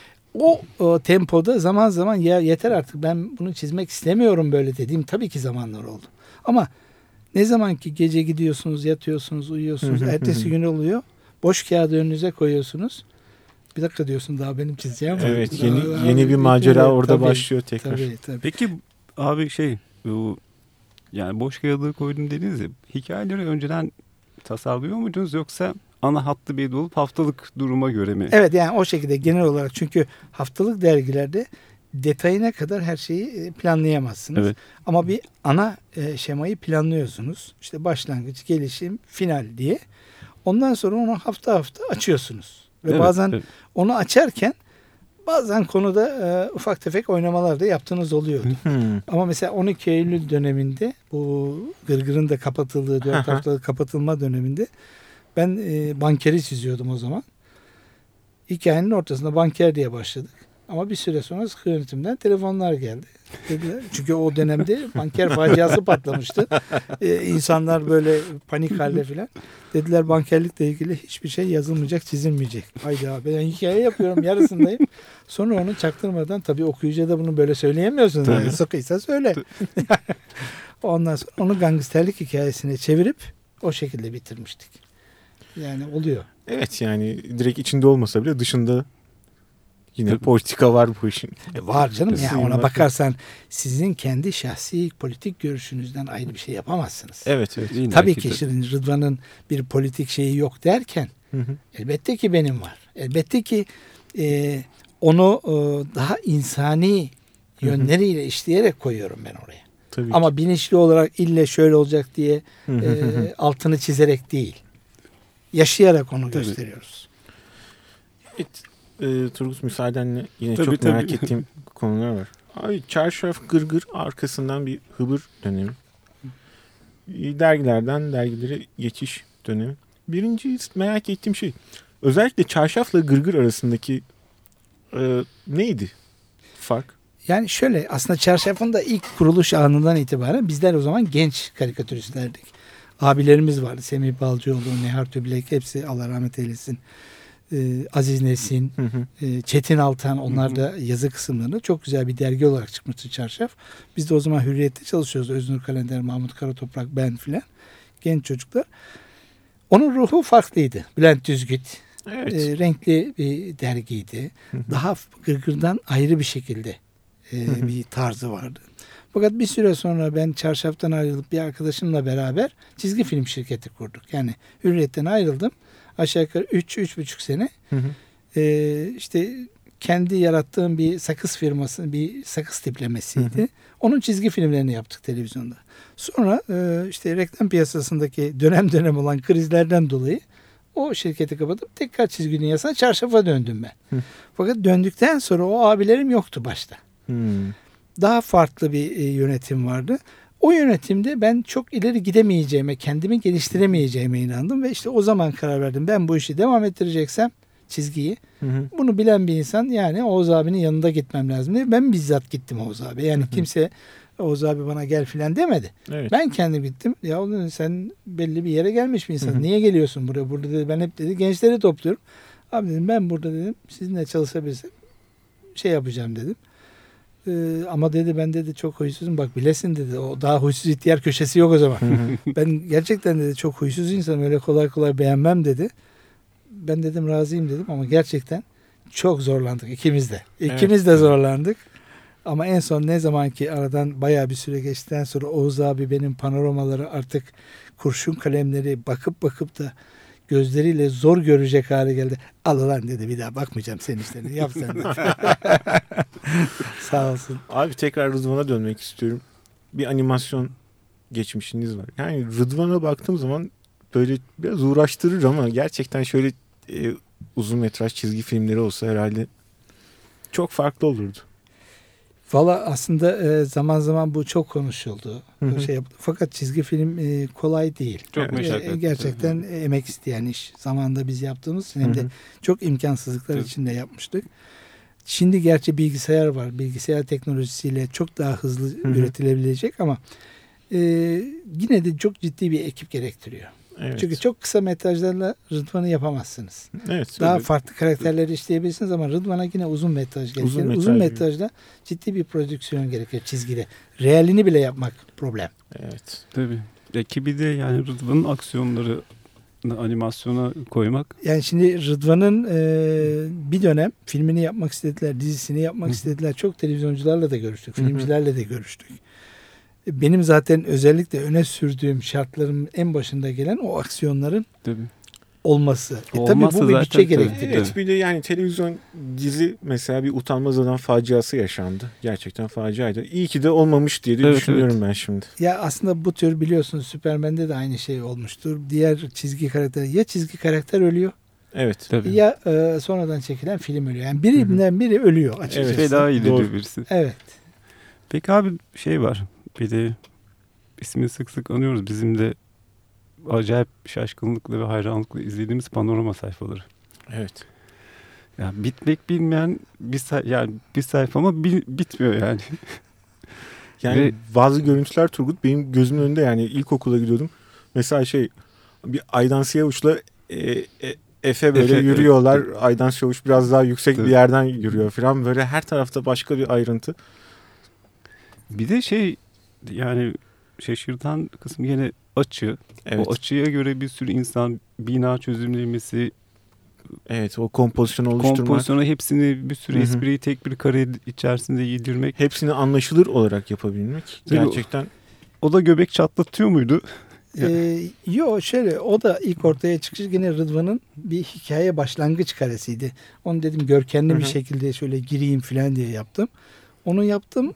O, o tempoda zaman zaman ya yeter artık ben bunu çizmek istemiyorum böyle dediğim tabii ki zamanlar oldu. Ama ne zaman ki gece gidiyorsunuz, yatıyorsunuz, uyuyorsunuz, ertesi gün oluyor. Boş kağıdı önünüze koyuyorsunuz. Bir dakika diyorsun, daha benim çizeceğim var. Evet, yeni Daha- yeni bir daha- macera tabii, orada tabii, başlıyor tekrar. Tabii tabii. Peki abi şey bu yani boş kağıdı koydum dediniz ya, hikayeleri önceden tasarlıyor muydunuz yoksa ana hattı belli olup haftalık duruma göre mi? Evet yani o şekilde genel olarak, çünkü haftalık dergilerde detayına kadar her şeyi planlayamazsınız. Evet. Ama bir ana e, şemayı planlıyorsunuz. İşte başlangıç, gelişim, final diye. Ondan sonra onu hafta hafta açıyorsunuz. Ve Evet, bazen evet. onu açarken bazen konuda e, ufak tefek oynamalar da yaptığınız oluyordu. Hmm. Ama mesela on iki Eylül döneminde, bu Gırgır'ın da kapatıldığı dört haftalık kapatılma döneminde ben e, bankeri çiziyordum o zaman. Hikayenin ortasında banker diye başladık. Ama bir süre sonra sıkı yönetimden telefonlar geldi. Dediler, çünkü o dönemde banker faciası patlamıştı. Ee, insanlar böyle panik halde filan. Dediler bankerlikle ilgili hiçbir şey yazılmayacak, çizilmeyecek. Haydi abi ben hikaye yapıyorum, yarısındayım. Sonra onu çaktırmadan, tabii okuyucuya da bunu böyle söyleyemiyorsun. Yani. Sıkıysa söyle. Ondan sonra onu gangsterlik hikayesine çevirip o şekilde bitirmiştik. Yani oluyor. Evet yani direkt içinde olmasa bile dışında Yine politika var bu işin. E var canım. Yani Suyun ona var. bakarsan sizin kendi şahsi politik görüşünüzden ayrı bir şey yapamazsınız. Evet evet. İlla Tabii ki ki de. şimdi Rıdvan'ın bir politik şeyi yok derken Hı hı. elbette ki benim var. Elbette ki e, onu e, daha insani yönleriyle işleyerek koyuyorum ben oraya. Tabii Ama ki. bilinçli olarak ille şöyle olacak diye Hı hı hı hı. e, altını çizerek değil. Yaşayarak onu Tabii. gösteriyoruz. Evet, e, Turgut müsaadenle yine Tabii, çok tabii. merak ettiğim konular var. Abi Çarşaf Gırgır arkasından bir Hıbır dönemi. Dergilerden dergilere geçiş dönemi. Birinci merak ettiğim şey özellikle Çarşaf'la Gırgır arasındaki e, neydi fark? Yani şöyle aslında Çarşaf'ın da ilk kuruluş anından itibaren bizler o zaman genç karikatüristlerdik. Abilerimiz vardı. Semih Balcıoğlu, Nehar Tübilek hepsi Allah rahmet eylesin. Ee, Aziz Nesin, Hı hı. e, Çetin Altan onlar da yazı kısımlarında çok güzel bir dergi olarak çıkmıştı Çarşaf. Biz de o zaman Hürriyet'te çalışıyoruz. Öznur Kalender, Mahmut Karatoprak, ben filan. Genç çocuklar. Onun ruhu farklıydı. Bülent Düzgüt. Evet. E, renkli bir dergiydi. Hı hı. Daha Gırgır'dan ayrı bir şekilde e, Hı hı. bir tarzı vardı. Fakat bir süre sonra ben Çarşaf'tan ayrılıp bir arkadaşımla beraber çizgi film şirketi kurduk. Yani Hürriyet'ten ayrıldım. Aşağı yukarı üç üç buçuk sene Hı hı. e, işte kendi yarattığım bir sakız firması, bir sakız tiplemesiydi. Hı hı. Onun çizgi filmlerini yaptık televizyonda. Sonra e, işte reklam piyasasındaki dönem dönem olan krizlerden dolayı o şirketi kapatıp tekrar çizgi dünyasına Çarşaf'a döndüm ben. Hı. Fakat döndükten sonra o abilerim yoktu başta. Hmm. Daha farklı bir e, yönetim vardı. O yönetimde ben çok ileri gidemeyeceğime, kendimi geliştiremeyeceğime inandım ve işte o zaman karar verdim. Ben bu işi devam ettireceksem çizgiyi, Hı hı. bunu bilen bir insan yani Oğuz abinin yanında gitmem lazım diye ben bizzat gittim Oğuz abi. Yani Hı hı. kimse Oğuz abi bana gel filan demedi. Evet. Ben kendim gittim. Ya oğlum sen belli bir yere gelmiş bir insan. Hı hı. Niye geliyorsun buraya? Burada dedi ben hep dedi gençleri topluyorum. Abi dedim ben burada dedim sizinle çalışabilirsem şey yapacağım dedim. Ee, ama dedi ben dedi çok huysuzum. Bak bilesin dedi. O daha huysuz ihtiyar köşesi yok o zaman. Hı hı. Ben gerçekten dedi çok huysuz insanım. Öyle kolay kolay beğenmem dedi. Ben dedim razıyım dedim ama gerçekten çok zorlandık ikimiz de. İkimiz de zorlandık. Ama en son ne zaman ki aradan bayağı bir süre geçtikten sonra Oğuz abi benim panoramaları artık kurşun kalemleri bakıp bakıp da gözleriyle zor görecek hale geldi. Al ulan dedi bir daha bakmayacağım senin işlerini yap sen dedi. Sağ olsun. Abi tekrar Rıdvan'a dönmek istiyorum. Bir animasyon geçmişiniz var. Yani Rıdvan'a baktığım zaman böyle biraz uğraştırır ama gerçekten şöyle e, uzun metraj çizgi filmleri olsa herhalde çok farklı olurdu. Valla aslında e, zaman zaman bu çok konuşuldu. Hı hı. Şey yapıldı. Fakat çizgi film e, kolay değil. Çok Evet. meşakkatli. E, gerçekten e, emek isteyen iş. Zamanında biz yaptığımız için hem de Hı hı. çok imkansızlıklar Evet. içinde yapmıştık. Şimdi gerçi bilgisayar var. Bilgisayar teknolojisiyle çok daha hızlı hı. üretilebilecek ama e, yine de çok ciddi bir ekip gerektiriyor. Evet. Çünkü çok kısa metrajlarla Rıdvan'ı yapamazsınız. Evet. Daha öyle. farklı karakterleri işleyebilirsiniz ama Rıdvan'a yine uzun metraj gerekiyor. Uzun Uzun, metraj metrajda ciddi bir prodüksiyon gerekiyor çizgide. Realini bile yapmak problem. Evet. Tabii. Ekibi de yani Rıdvan'ın aksiyonları animasyona koymak. Yani şimdi Rıdvan'ın e, bir dönem filmini yapmak istediler, dizisini yapmak Hı. istediler. Çok televizyoncularla da görüştük, Hı hı. filmcilerle de görüştük. Benim zaten özellikle öne sürdüğüm şartların en başında gelen o aksiyonların Tabii. olması. E, tabii Olmazsa bu bir zaten bütçe tabii. gerektiriyor. Evet bir de yani televizyon dizi mesela bir Utanmaz Adam faciası yaşandı. Gerçekten faciaydı. İyi ki de olmamış diye de Evet, düşünüyorum evet. ben şimdi. Ya aslında bu tür biliyorsunuz Superman'de de aynı şey olmuştur. Diğer çizgi karakter ya çizgi karakter ölüyor Evet. Tabii. ya e, sonradan çekilen film ölüyor. Yani birinden biri ölüyor açıkçası. Evet. Feda ediliyor Doğru. birisi. Evet. Peki abi şey var. Bir de ismini sık sık anıyoruz. Bizim de acayip şaşkınlıkla ve hayranlıkla izlediğimiz panorama sayfaları. Evet. Ya bitmek bilmeyen bir say- yani bir sayfa ama bi- bitmiyor yani. Yani Ve- bazı görüntüler Turgut benim gözümün önünde yani ilkokula gidiyordum. Mesela şey bir Aydan Siyavuç'la e, e, Efe böyle Efe, yürüyorlar. evet. Aydan Siyavuç biraz daha yüksek Tabii. bir yerden yürüyor falan. Böyle her tarafta başka bir ayrıntı. Bir de şey yani şaşırtan kısmı yine açı. Evet. O açıya göre bir sürü insan bina çözümlemesi Evet, o kompozisyonu oluşturmak. Kompozisyonu hepsini bir sürü Hı hı. espriyi tek bir kare içerisinde yedirmek. Hepsini anlaşılır olarak yapabilmek. Tabii Gerçekten. O da göbek çatlatıyor muydu? Ee, yo şöyle, o da ilk ortaya çıkış yine Rıdvan'ın bir hikaye başlangıç karesiydi. Onu dedim görkemli Hı hı. bir şekilde şöyle gireyim falan diye yaptım. Onu yaptım.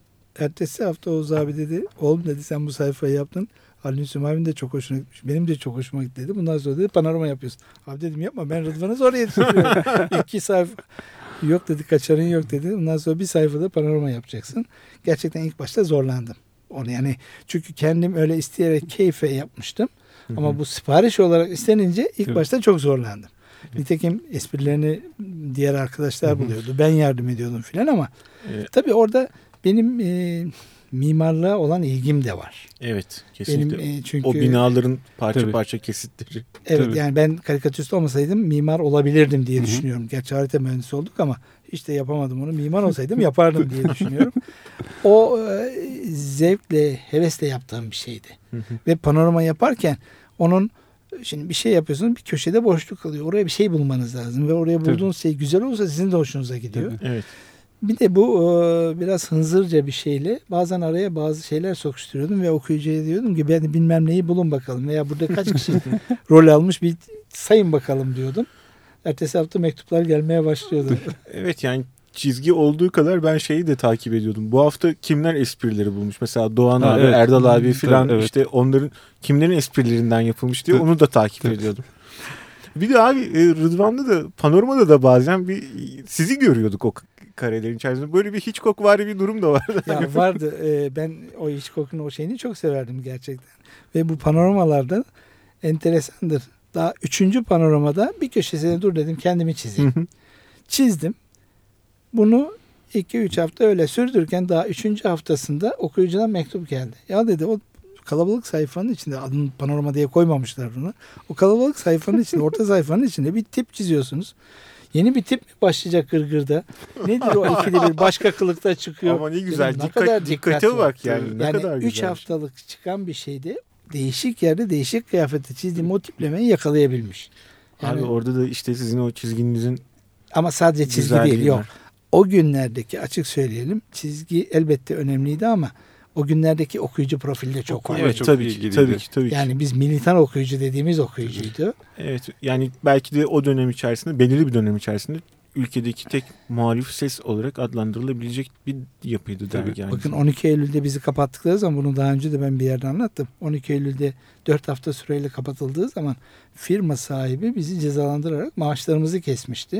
Ertesi hafta Oğuz abi dedi, oğlum dedi sen bu sayfayı yaptın. Halil Sümavi'nin de çok hoşuna gitmiş. Benim de çok hoşuma gitti dedi. Bundan sonra dedi panorama yapıyorsun. Abi dedim yapma, ben Rıdvan'ı zor yetiştiriyorum. İki sayfa. Yok dedi, kaçarın yok dedi. Bundan sonra bir sayfada panorama yapacaksın. Gerçekten ilk başta zorlandım. Onu yani, çünkü kendim öyle isteyerek keyfe yapmıştım. Hı hı. Ama bu sipariş olarak istenince ilk Evet. başta çok zorlandım. Nitekim esprilerini diğer arkadaşlar Hı hı. buluyordu. Ben yardım ediyordum filan ama Evet. tabii orada benim e, mimarlığa olan ilgim de var. Evet, kesinlikle. Benim e, çünkü O binaların parça Tabii. parça kesitleri. evet Tabii. yani ben karikatürist olmasaydım mimar olabilirdim diye Hı hı. düşünüyorum. Gerçi harita mühendisi olduk ama hiç de yapamadım onu. Mimar olsaydım yapardım diye düşünüyorum. O e, zevkle, hevesle yaptığım bir şeydi. Hı hı. Ve panorama yaparken onun, şimdi bir şey yapıyorsunuz, bir köşede boşluk kalıyor. Oraya bir şey bulmanız lazım ve oraya Tabii. bulduğunuz şey güzel olursa sizin de hoşunuza gidiyor. Tabii. Evet. Bir de bu e, biraz hınzırca bir şeyle bazen araya bazı şeyler sokuşturuyordum ve okuyucuya diyordum ki ben bilmem neyi bulun bakalım veya burada kaç kişi rol almış bir sayın bakalım diyordum. Ertesi hafta mektuplar gelmeye başlıyordu. Evet, yani çizgi olduğu kadar ben şeyi de takip ediyordum. Bu hafta kimler esprileri bulmuş? Mesela Doğan Ha, abi, evet. Erdal abi Tabii, filan evet. işte onların kimlerin esprilerinden yapılmış diye Tabii. onu da takip Tabii. ediyordum. Bir de abi e, Rıdvan'da da panoramada da bazen bir sizi görüyorduk o karelerin içerisinde. Böyle bir Hitchcockvari bir durum da vardı. Ya vardı. E, ben o Hitchcock'un o şeyini çok severdim gerçekten. Ve bu panoramalarda enteresandır. Daha üçüncü panoramada bir köşesine dur dedim, kendimi çizeyim. Çizdim. Bunu iki üç hafta öyle sürdürürken daha üçüncü haftasında okuyucudan mektup geldi. Ya dedi, o kalabalık sayfanın içinde, adını panorama diye koymamışlar bunu. O kalabalık sayfanın içinde, orta sayfanın içinde bir tip çiziyorsunuz. Yeni bir tip mi başlayacak gırgırda? Nedir o ikide bir başka kılıkta çıkıyor? Ama ne güzel. Dedim, ne Dikkat, kadar dikkate dikkat var. bak yani. Ne Yani kadar üç güzel. haftalık çıkan bir şeyde değişik yerde değişik kıyafette çizdiğim o tiplemeyi yakalayabilmiş. Yani, Abi orada da işte sizin o çizginizin ama sadece çizgi güzelliği değil, yok. var. O günlerdeki, açık söyleyelim, çizgi elbette önemliydi ama o günlerdeki okuyucu profili de çok Okuyucu vardı. Evet, çok tabii ki, ilgiliydi. tabii ki, tabii ki. Yani biz militan okuyucu dediğimiz okuyucuydu. Evet, yani belki de o dönem içerisinde, belirli bir dönem içerisinde ülkedeki tek muhalif ses olarak adlandırılabilecek bir yapıydı dergi yani. Bakın on iki Eylül'de bizi kapattıkları zaman, bunu daha önce de ben bir yerde anlattım. on iki Eylül'de dört hafta süreyle kapatıldığı zaman firma sahibi bizi cezalandırarak maaşlarımızı kesmişti.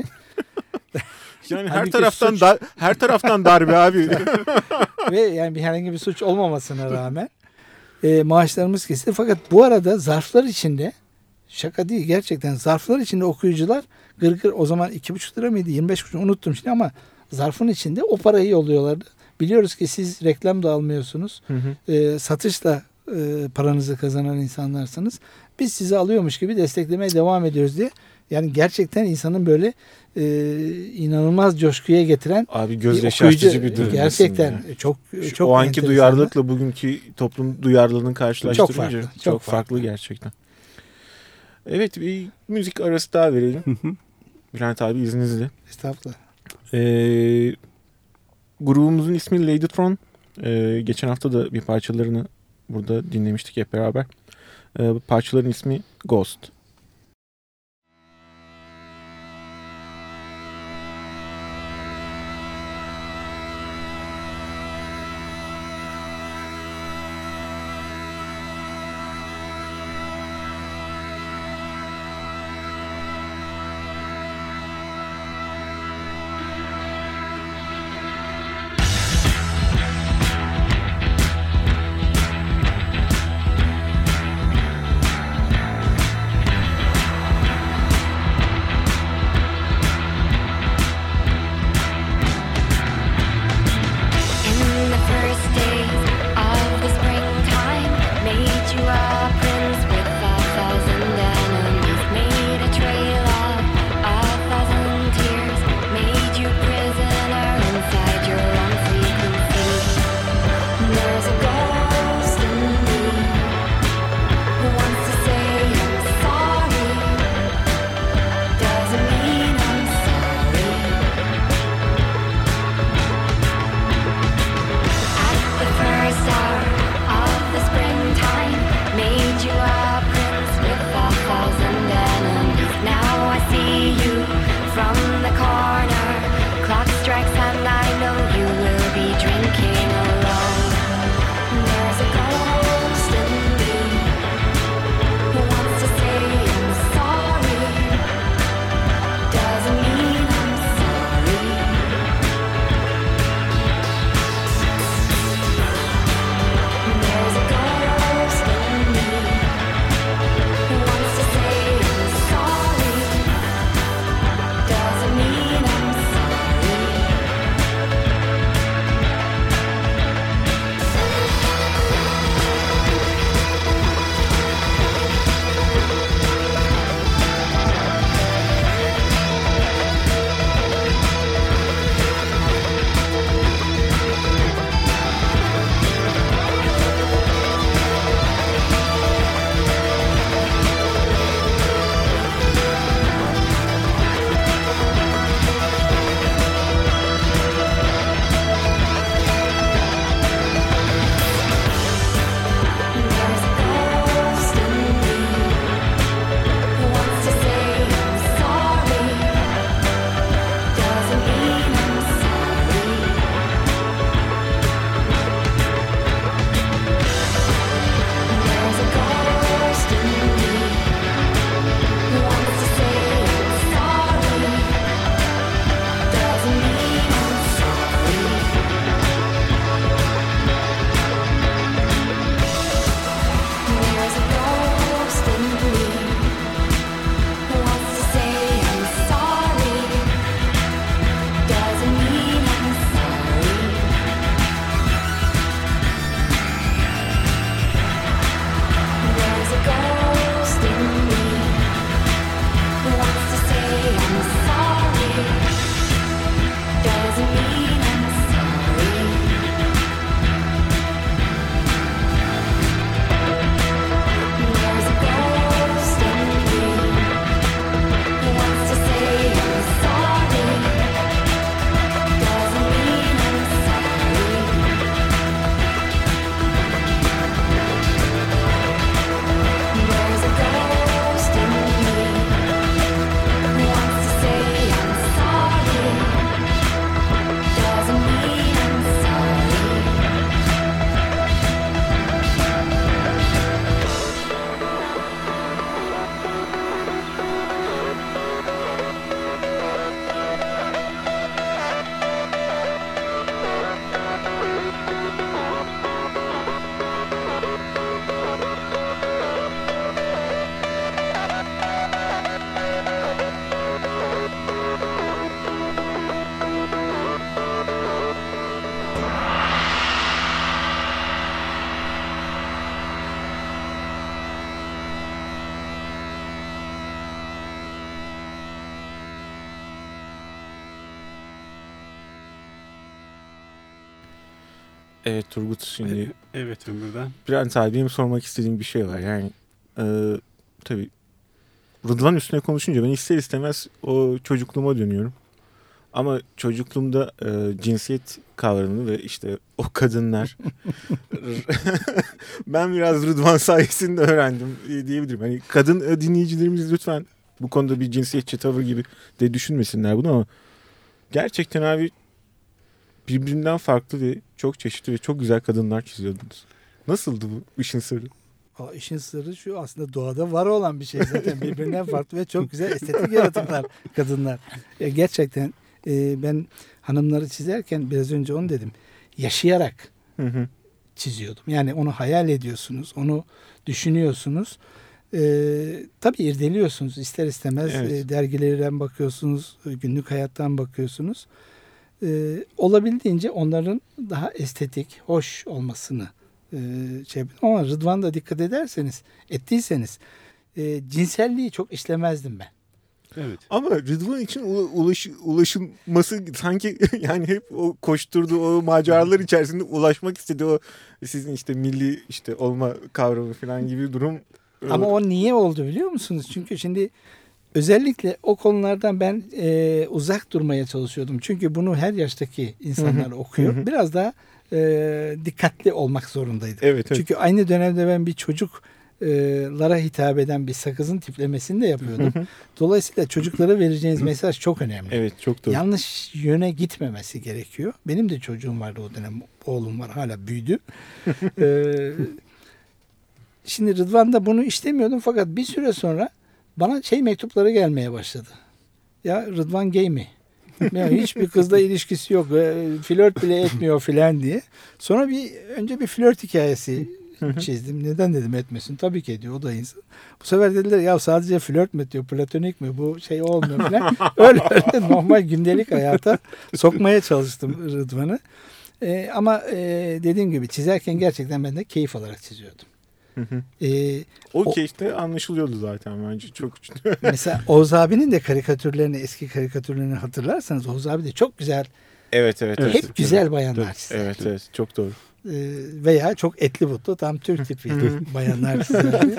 Yani her Halbuki taraftan suç- dar, her taraftan darbe abi. Ve yani bir herhangi bir suç olmamasına rağmen e, maaşlarımız kesildi. Fakat bu arada zarflar içinde, şaka değil gerçekten, zarflar içinde okuyucular gırgır, o zaman iki buçuk lira mıydı, yirmi beş kuruş unuttum şimdi ama zarfın içinde o parayı yolluyorlardı. Biliyoruz ki siz reklam da almıyorsunuz. Hı hı. E, satışla e, paranızı kazanan insanlarsınız. Biz sizi alıyormuş gibi desteklemeye devam ediyoruz diye. Yani gerçekten insanın böyle e, inanılmaz coşkuya getiren Abi bir gözyaşı okuyucu, açıcı bir durum. gerçekten aslında. çok Şu- çok o anki enteresandı. duyarlılıkla bugünkü toplum duyarlılığını karşılaştırınca Çok farklı, çok, çok farklı farklı. gerçekten. Evet, bir müzik arası daha verelim. Bülent abi izninizle. Estağfurullah. Ee, grubumuzun ismi Ladytron. Ee, geçen hafta da bir parçalarını burada dinlemiştik hep beraber. Ee, bu parçaların ismi Ghost. Ghost. Evet Turgut, şimdi Evet Ömür'den. Bülent abi benim sormak istediğim bir şey var. Yani e, tabii Rıdvan üstüne konuşunca ben ister istemez o çocukluğuma dönüyorum. Ama çocukluğumda e, cinsiyet kavramını ve işte o kadınlar ben biraz Rıdvan sayesinde öğrendim diyebilirim. Hani kadın dinleyicilerimiz lütfen bu konuda bir cinsiyetçi tavır gibi de düşünmesinler bunu, ama gerçekten abi birbirinden farklı ve çok çeşitli ve çok güzel kadınlar çiziyordunuz. Nasıldı bu işin sırrı? O işin sırrı şu, aslında doğada var olan bir şey zaten, birbirinden farklı ve çok güzel estetik yaratıklar kadınlar. E, gerçekten e, ben hanımları çizerken biraz önce onu dedim. Yaşayarak Hı hı. çiziyordum. Yani onu hayal ediyorsunuz, onu düşünüyorsunuz. E, tabii irdeliyorsunuz ister istemez. Evet. E, dergilerden bakıyorsunuz, günlük hayattan bakıyorsunuz. E, olabildiğince onların daha estetik, hoş olmasını e, şey yapıyorum. Ama Rıdvan'da dikkat ederseniz, ettiyseniz e, cinselliği çok işlemezdim ben. Evet. Ama Rıdvan için ula- ulaş, ulaşılması sanki yani hep o koşturduğu o maceralar içerisinde ulaşmak istediği o sizin işte milli işte olma kavramı falan gibi durum. Ama o niye oldu biliyor musunuz? Çünkü şimdi özellikle o konulardan ben e, uzak durmaya çalışıyordum. Çünkü bunu her yaştaki insanlar okuyor. Hı hı. Biraz daha e, dikkatli olmak zorundaydım. Evet, evet. Çünkü aynı dönemde ben bir çocuklara hitap eden bir sakızın tiplemesini de yapıyordum. Dolayısıyla çocuklara vereceğiniz mesaj çok önemli. Evet, çok doğru. Yanlış yöne gitmemesi gerekiyor. Benim de çocuğum vardı o dönem. Oğlum var, hala büyüdü. ee, şimdi Rıdvan'da bunu istemiyordum, fakat bir süre sonra bana şey mektupları gelmeye başladı. Ya Rıdvan gay mi? Yani hiçbir kızla ilişkisi yok. e, Flört bile etmiyor filan diye. Sonra bir önce bir flört hikayesi çizdim. Neden dedim etmesin? Tabii ki ediyor. O da insan. Bu sefer dediler ya sadece flört mü ediyor? Platonik mi? Bu şey olmuyor filan. öyle öyle normal gündelik hayata sokmaya çalıştım Rıdvan'ı. E, ama e, dediğim gibi çizerken gerçekten ben de keyif alarak çiziyordum. E, O o- keyifte anlaşılıyordu zaten bence çok. mesela Oğuz abinin de karikatürlerini, eski karikatürlerini hatırlarsanız Oğuz abi de çok güzel, Evet, evet. Evet. evet. hep güzel bayanlar çizer. Evet, evet, çok doğru. E, veya çok etli butlu, tam Türk tipi bayanlar çizerdi.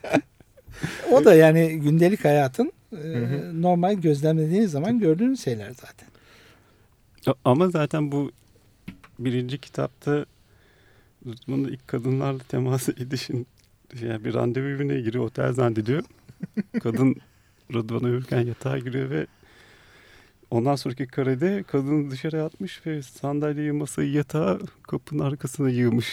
O da yani gündelik hayatın e, normal gözlemlediğiniz zaman gördüğünüz şeyler zaten. Ama zaten bu birinci kitapta Rıdvan'ın ilk kadınlarla temas edişin, yani bir randevu evine giriyor, otel zannediyor. Kadın Rıdvan'a yürürken yatağa giriyor ve ondan sonraki karede kadın dışarı atmış ve sandalyeyi, masayı, yatağı kapının arkasına yığmış.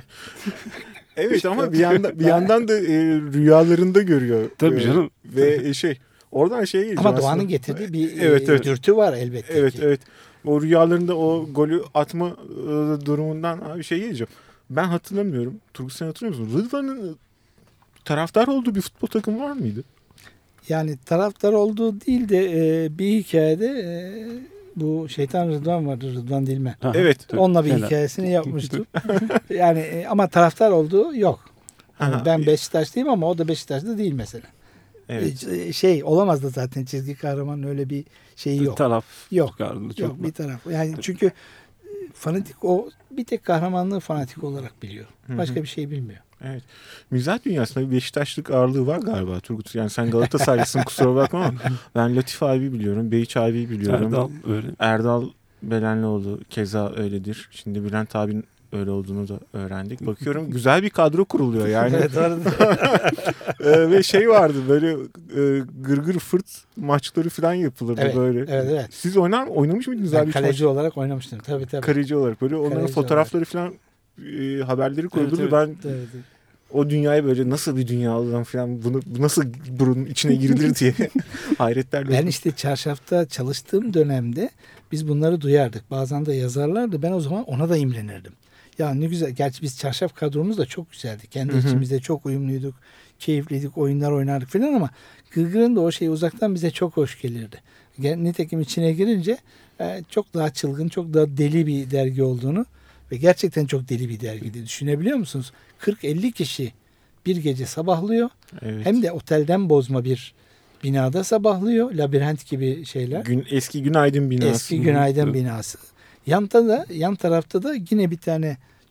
Evet, ama bir yandan bir yandan da e, rüyalarında görüyor. Tabii E, canım. Ve e, şey oradan şeye geleceğim Ama aslında. doğanın getirdiği bir Evet, e, evet. dürtü var elbette Evet, ki. evet. O rüyalarında o golü atma e, durumundan abi şey geleceğim. Ben hatırlamıyorum. Turgut, sen hatırlıyor musun? Rıdvan'ın taraftar olduğu bir futbol takımı var mıydı? Yani taraftar olduğu değil de e, bir hikayede e, bu Şeytan Rıdvan vardı, Rıdvan Dilmen. Aha, Evet. tabii. Onunla bir Helal. hikayesini yapmıştım. yani e, ama taraftar olduğu yok. Yani Aha. ben Beşiktaşlıyım ama o da Beşiktaşlı değil mesela. Evet. E, şey olamaz da zaten, çizgi kahramanın öyle bir şeyi yok. Taraf Yok. çıkardı çok. Yok bir taraf. Yani çünkü e, fanatik, o bir tek kahramanlığı fanatik olarak biliyor. Başka bir şey bilmiyor. Evet. Mizah dünyasında bir Beşiktaşlık ağırlığı var galiba Turgut. Yani sen Galatasaraylısın, kusura bakma ama ben Latif abi biliyorum, Beyiç abi biliyorum. Erdal öyle. Erdal Belenlioğlu keza öyledir. Şimdi Bülent abinin öyle olduğunu da öğrendik. Bakıyorum güzel bir kadro kuruluyor yani. Evet, arada- Ee, ve şey vardı böyle e, gırgır fırt maçları falan yapılırdı Evet, böyle. evet, evet. Siz oynar oynamış mıydınız Ben abi? kaleci olarak oynamıştım. Tabii tabii. Kaleci olarak böyle onların Kaleci fotoğrafları falan e, haberleri koyulurdu. evet. Ben Evet, evet. o dünyayı böyle nasıl bir dünya olan falan bunu bu nasıl burun içine girilir diye hayretlerle. Ben işte çarşafta çalıştığım dönemde biz bunları duyardık. Bazen de yazarlardı. Ben o zaman ona da imrenirdim. Ya ne güzel. Gerçi biz çarşaf kadromuz da çok güzeldi. Kendi Hı hı. içimizde çok uyumluyduk. Keyifliydik. Oyunlar oynardık falan ama Gırgır'ın da o şey uzaktan bize çok hoş gelirdi. Gel- Nitekim içine girince e, çok daha çılgın, çok daha deli bir dergi olduğunu ve gerçekten çok deli bir dergiydi. Düşünebiliyor musunuz? kırk elli kişi bir gece sabahlıyor. Evet. Hem de otelden bozma bir binada sabahlıyor. Labirent gibi şeyler. Gün, eski Günaydın binası. Eski Günaydın Evet. binası. Yanda da, yan tarafta da yine bir tane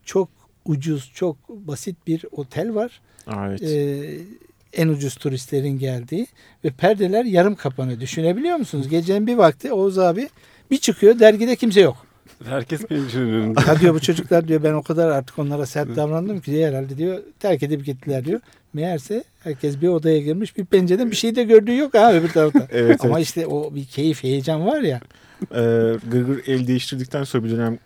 çok ucuz, çok basit bir otel var. Evet. Ee, en ucuz turistlerin geldiği ve perdeler yarım kapanıyor. Düşünebiliyor musunuz? Gecenin bir vakti Oğuz abi bir çıkıyor, dergide kimse yok. Herkes pencerenin önünde. Ya diyor bu çocuklar diyor, ben o kadar artık onlara sert davrandım ki diyor, herhalde diyor terk edip gittiler diyor. Meğerse herkes bir odaya girmiş, bir pencereden bir şey de gördüğü yok ha öbür tarafta. Evet, Ama evet. işte o bir keyif, heyecan var ya. Ee, Gırgır el değiştirdikten sonra bir dönem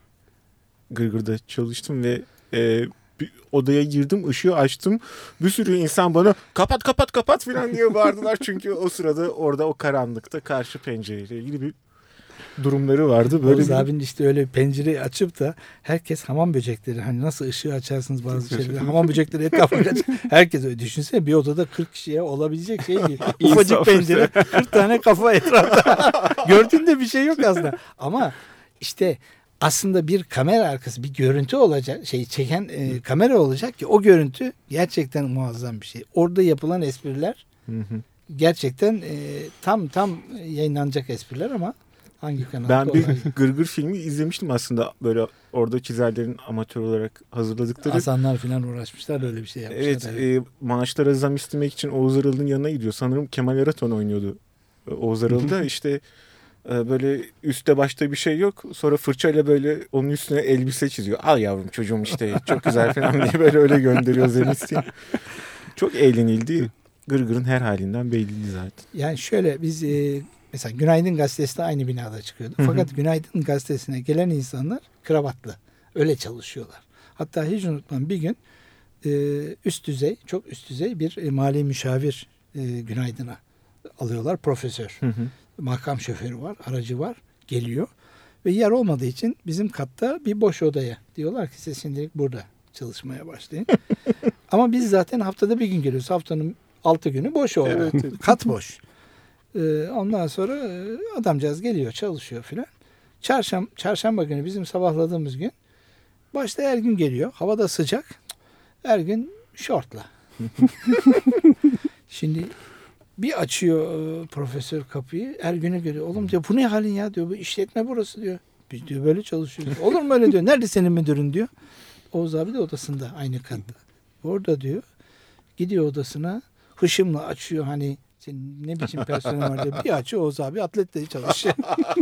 Gırgır'da çalıştım ve e, bir odaya girdim, ışığı açtım. Bir sürü insan bana kapat kapat kapat falan diye bağırdılar. Çünkü o sırada orada o karanlıkta karşı pencereyle ilgili bir durumları vardı. Böyle Oğuz bir... abinin işte öyle pencereyi açıp da herkes hamam böcekleri, hani nasıl ışığı açarsınız bazı şeyleri, hamam böcekleri etrafına kaçar. Herkes öyle düşünsene, bir odada kırk kişiye olabilecek şey değil. Ufacık pencere, kırk tane kafa etrafta. Gördüğünde bir şey yok aslında. Ama işte aslında bir kamera arkası, bir görüntü olacak, şey çeken e, kamera olacak ki o görüntü gerçekten muazzam bir şey. Orada yapılan espriler Hı hı. gerçekten e, tam tam yayınlanacak espriler ama hangi kanalda? Ben bir olay? Gırgır filmi izlemiştim aslında, böyle orada çizerlerin amatör olarak hazırladıkları. Hasanlar falan uğraşmışlar, öyle bir şey yapmışlar. Evet, e, maaşlara zam istemek için Oğuz Aral'ın yanına gidiyor. Sanırım Kemal Eraton oynuyordu e, Oğuz Aral'da. İşte e, böyle üstte başta bir şey yok. Sonra fırçayla böyle onun üstüne elbise çiziyor. Al yavrum çocuğum işte çok güzel falan diye böyle öyle gönderiyor Zemis'i. Çok eğlenildi. Gırgır'ın her halinden belliydi zaten. Yani şöyle biz e, mesela Günaydın Gazetesi de aynı binada çıkıyordu. Hı hı. Fakat Günaydın Gazetesi'ne gelen insanlar kravatlı. Öyle çalışıyorlar. Hatta hiç unutmam, bir gün e, üst düzey, çok üst düzey bir e, mali müşavir e, Günaydın'a alıyorlar. Profesör. Hı hı. Makam şoförü var, aracı var, geliyor. Ve yer olmadığı için bizim katta bir boş odaya. Diyorlar ki siz şimdilik burada çalışmaya başlayın. Ama biz zaten haftada bir gün geliyoruz. Haftanın altı günü boş o. Evet, evet. Kat boş. Ee, ondan sonra e, adamcağız geliyor, çalışıyor filan. Çarşamba, çarşamba günü bizim sabahladığımız gün. Başta Ergün geliyor. Havada sıcak. Ergün şortla. Şimdi bir açıyor e, profesör kapıyı. Ergün'ü görüyor. Oğlum diyor, bu ne halin ya diyor. Bu işletme burası diyor. Biz diyor böyle çalışıyoruz. Olur mu öyle diyor. Nerede senin müdürün diyor. Oğuz abi de odasında, aynı katta. Orada diyor. Gidiyor odasına. Hışımla açıyor, hani senin ne biçim personel var diyor. Bir açıyor, Oğuz abi atletle çalışıyor.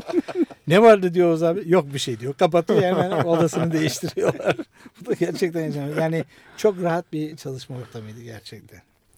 Ne vardı diyor Oğuz abi. Yok bir şey diyor. Kapatıyor, hemen odasını değiştiriyorlar. Bu da gerçekten heyecanlı. Yani çok rahat bir çalışma ortamıydı gerçekten.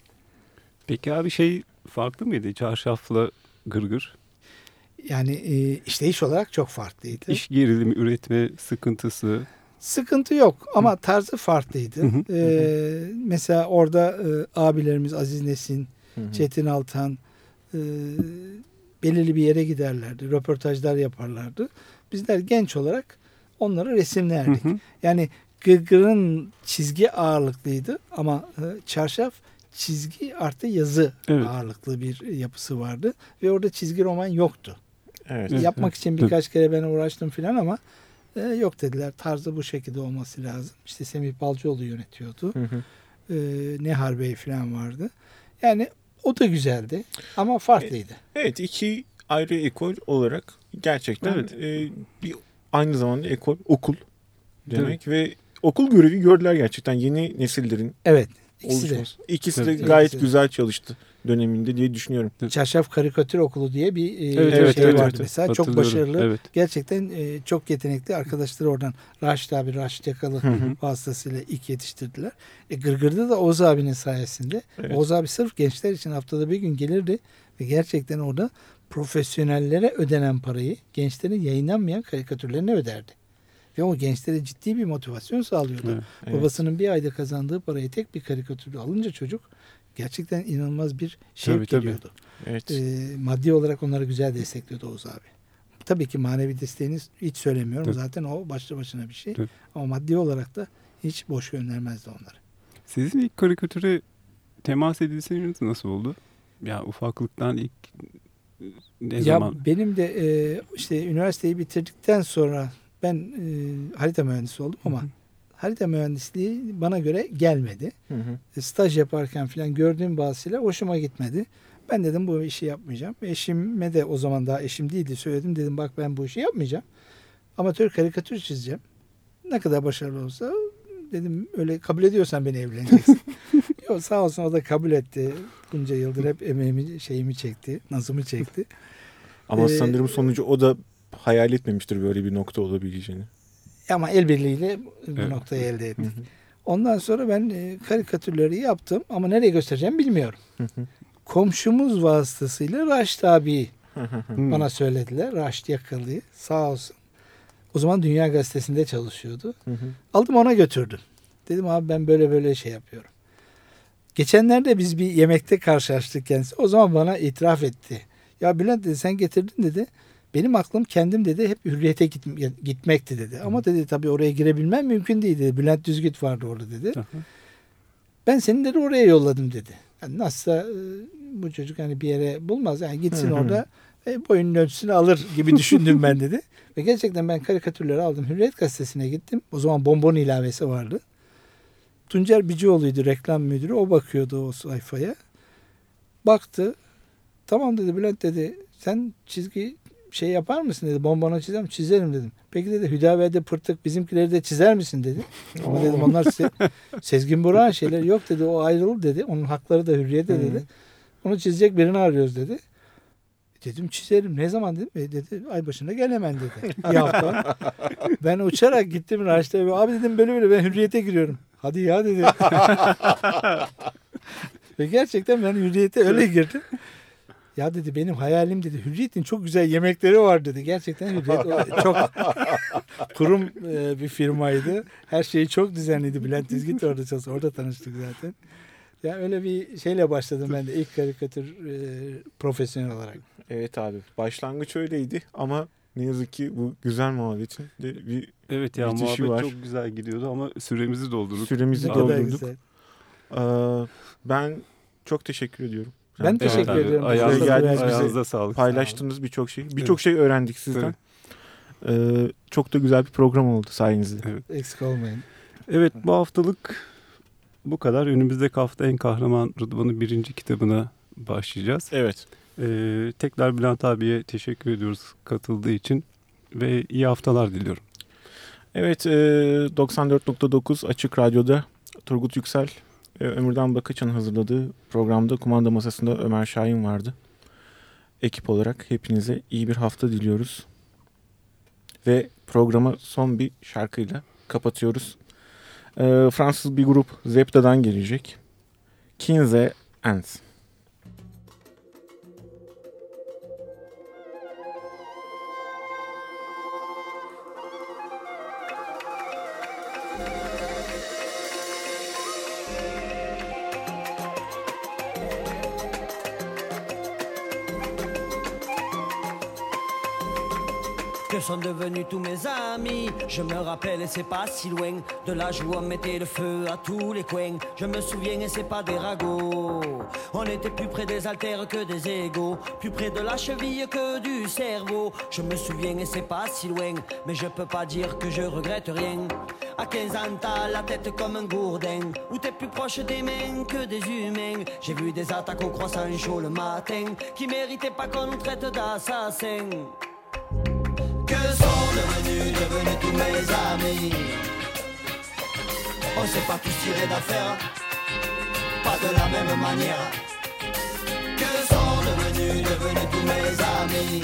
Peki abi şey farklı mıydı? Çarşafla Gırgır. Yani e, işleyiş olarak çok farklıydı. İş gerilimi, üretme sıkıntısı. Sıkıntı yok ama tarzı farklıydı. Hı hı. Ee, mesela orada e, abilerimiz Aziz Nesin, Hı hı. Çetin Altan e, belirli bir yere giderlerdi. Röportajlar yaparlardı. Bizler genç olarak onları resimlerdik. Hı hı. Yani Gırgır'ın çizgi ağırlıklıydı ama e, Çarşaf çizgi artı yazı Evet. ağırlıklı bir yapısı vardı. Ve orada çizgi roman yoktu. Evet. Evet, Yapmak evet. için birkaç kere ben uğraştım filan ama e, yok dediler. Tarzı bu şekilde olması lazım. İşte Semih Balcıoğlu yönetiyordu. Hı hı. E, Nehar Bey filan vardı. Yani o da güzeldi ama farklıydı. Evet, iki ayrı ekol olarak gerçekten Evet. e, bir aynı zamanda ekol, okul demek ve okul görevi gördüler gerçekten yeni nesillerin Evet. İkisi de. oluşması. İkisi de Evet. gayet İkisi de. güzel çalıştı döneminde diye düşünüyorum. Çarşaf Karikatür Okulu diye bir e, Evet, şey evet, evet, vardı evet. mesela. Çok Hatırlıyorum. başarılı. Evet. Gerçekten e, çok yetenekli arkadaşları oradan. Raşit abi, Raşit Yakalı Hı hı. vasıtasıyla ilk yetiştirdiler. E, Gırgır'da da Oğuz abinin sayesinde. Evet. Oğuz abi sırf gençler için haftada bir gün gelirdi ve gerçekten orada profesyonellere ödenen parayı gençlerin yayınlanmayan karikatürlerine öderdi. Ve o gençlere ciddi bir motivasyon sağlıyordu. Evet. Evet. Babasının bir ayda kazandığı parayı tek bir karikatürde alınca çocuk gerçekten inanılmaz bir şevk Tabii, tabii. geliyordu. Evet. Ee, maddi olarak onları güzel destekliyordu Oğuz abi. Tabii ki manevi desteğini hiç söylemiyorum. Tabii. Zaten o başlı başına bir şey. Tabii. Ama maddi olarak da hiç boş göndermezdi onları. Sizin ilk karikatüre temas edilseniz nasıl oldu? Ya ufaklıktan ilk ne ya zaman? benim de e, işte üniversiteyi bitirdikten sonra ben e, harita mühendisi oldum ama Hı hı. harita mühendisliği bana göre gelmedi. Hı hı. E, staj yaparken falan gördüğüm bazısıyla hoşuma gitmedi. Ben dedim bu işi yapmayacağım. Eşime de, o zaman daha eşim değildi, söyledim. Dedim bak ben bu işi yapmayacağım. Amatör karikatür çizeceğim. Ne kadar başarılı olsa dedim öyle kabul ediyorsan beni evleneceksin. Yok sağ olsun o da kabul etti. Bunca yıldır hep emeğimi şeyimi çekti. Nazımı çekti. Ama Ee, sanırım sonucu o da hayal etmemiştir böyle bir nokta olabileceğini. Ama el birliğiyle bu Evet. noktayı elde ettik. Hı hı. Ondan sonra ben e, karikatürleri yaptım ama nereye göstereceğimi bilmiyorum. Hı hı. Komşumuz vasıtasıyla Raşit abi Hmm. bana söylediler. Raşit Yakalı'yı sağ olsun. O zaman Dünya Gazetesi'nde çalışıyordu. Hı hı. Aldım ona götürdüm. Dedim abi ben böyle böyle şey yapıyorum. Geçenlerde biz bir yemekte karşılaştık kendisi. O zaman bana itiraf etti. Ya Bülent dedi sen getirdin dedi. Benim aklım kendim dedi hep hürriyete git- gitmekti dedi. Ama dedi tabii oraya girebilmem mümkün değil dedi. Bülent Düzgüt vardı orada dedi. Aha. Ben seni dedi oraya yolladım dedi. Yani nasılsa e, bu çocuk hani bir yere bulmaz. Yani gitsin Hı hı. orada e, boyunun ölçüsünü alır gibi düşündüm ben dedi. Ve gerçekten ben karikatürleri aldım. Hürriyet Gazetesi'ne gittim. O zaman bonbon ilavesi vardı. Tuncer Bicioğlu'ydu reklam müdürü. O bakıyordu o sayfaya. Baktı. Tamam dedi Bülent dedi. Sen çizgi şey yapar mısın dedi. Bonbona çizer mi? Çizerim dedim. Peki dedi Hüdaverdi Pırtık bizimkileri de çizer misin dedi. Ama dedim onlar Se- Sezgin Burak'ın şeyleri yok dedi. O ayrılır dedi. Onun hakları da hürriyete dedi. Onu çizecek birini arıyoruz dedi. Dedim çizerim. Ne zaman dedim. E dedi ay başında gel hemen dedi. Bir hafta. Ben uçarak gittim Raşit abi. Abi dedim böyle böyle ben hürriyete giriyorum. Hadi ya dedi. Ve gerçekten ben hürriyete öyle girdim. Ya dedi benim hayalim dedi. Hürriyet'in çok güzel yemekleri var dedi. Gerçekten Hürriyet o çok kurum e, bir firmaydı. Her şeyi çok düzenliydi. Bülent Düzgüt orada çalıştı. Orada tanıştık zaten. Ya öyle bir şeyle başladım ben de ilk karikatür e, profesyonel olarak. Evet abi. Başlangıç öyleydi ama ne yazık ki bu güzel muhabbetin de bir Evet ya bitişi muhabbet var. çok güzel gidiyordu ama süremizi doldurduk. Süremizi Ne kadar doldurduk. güzel. Ee, ben çok teşekkür ediyorum. Ben Yani teşekkür abi, ediyorum. Ayağınıza, Bize geldiniz, bize ayağınıza sağlık. paylaştığınız birçok şey. Birçok şey öğrendik sizden. Ee, çok da güzel bir program oldu sayenizde. Evet. Eksik olmayın. Evet bu haftalık bu kadar. Önümüzdeki hafta En Kahraman Rıdvan'ın birinci kitabına başlayacağız. Evet. Ee, tekrar Bülent abiye teşekkür ediyoruz katıldığı için ve iyi haftalar diliyorum. Evet, e, doksan dört nokta dokuz Açık Radyo'da Turgut Yüksel, e, Ömürden Bakıç'ın hazırladığı programda kumanda masasında Ömer Şahin vardı. Ekip olarak hepinize iyi bir hafta diliyoruz. Ve programa son bir şarkıyla kapatıyoruz. E, Fransız bir grup Zepta'dan gelecek. Quinze Ans. Que sont devenus tous mes amis? Je me rappelle et c'est pas si loin de l'âge où on mettait le feu à tous les coins. Je me souviens et c'est pas des ragots. On était plus près des haltères que des égaux, plus près de la cheville que du cerveau. Je me souviens et c'est pas si loin, mais je peux pas dire que je regrette rien. À quinze ans t'as la tête comme un gourdin, où t'es plus proche des mains que des humains. J'ai vu des attaques au croissant chaud le matin, qui méritaient pas qu'on nous traite d'assassins. Que sont devenus, devenus tous mes amis? On s'est pas tous tirés d'affaire, pas de la même manière. Que sont devenus, devenus tous mes amis?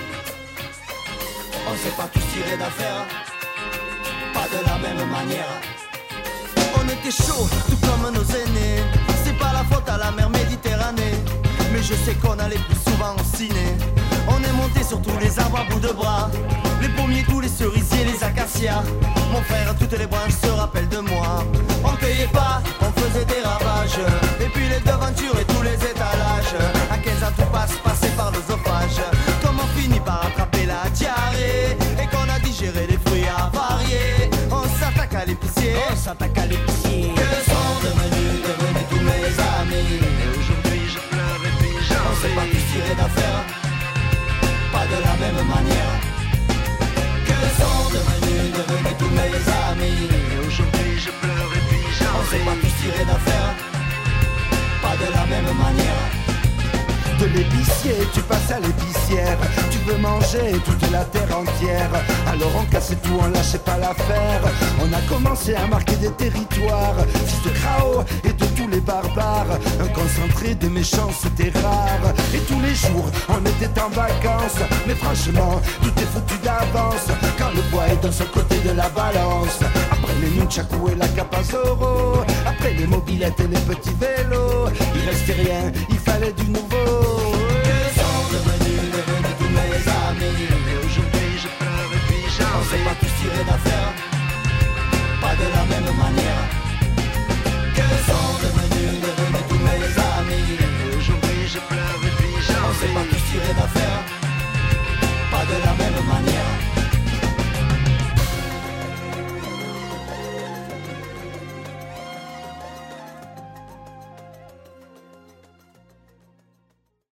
On s'est pas tous tirés d'affaire, pas de la même manière. On était chaud, tout comme nos aînés. C'est pas la faute à la mer Méditerranée, mais je sais qu'on allait plus souvent au ciné. On est monté sur tous les arbres à bout de bras, les pommiers, tous les cerisiers, les acacias. Mon frère, toutes les branches se rappellent de moi. On payait pas, on faisait des ravages, et puis les devantures et tous les étalages. À quinze ans tout passe, passé par l'œsophage. Comme on finit par attraper la diarrhée, et qu'on a digéré des fruits avariés. On s'attaque à l'épicier, on s'attaque à l'épicier. Que sont devenus, devenus tous mes amis? Et aujourd'hui je pleure et puis j'en On s'est pas tous tirés d'affaire, pas de la même manière. Que sont devenus, devenus tous mes amis? Et aujourd'hui je pleure et puis j'en On s'est pas tous tirés d'affaire, pas de la même manière. De l'épicier tu passes à l'épicier. poussière. Tu veux manger toute la terre entière. Alors on cassait tout, on lâchait pas l'affaire. On a commencé à marquer des territoires. Fils de Krao et de tous les barbares. Un concentré de méchanceté rare. Et tous les jours on était en vacances. Mais franchement tout est foutu d'avance. Quand le poids est dans son côté de la balance. Après les nunchaku et la Capazoro. Après les mobilettes et les petits vélos. Il restait rien, il fallait du nouveau.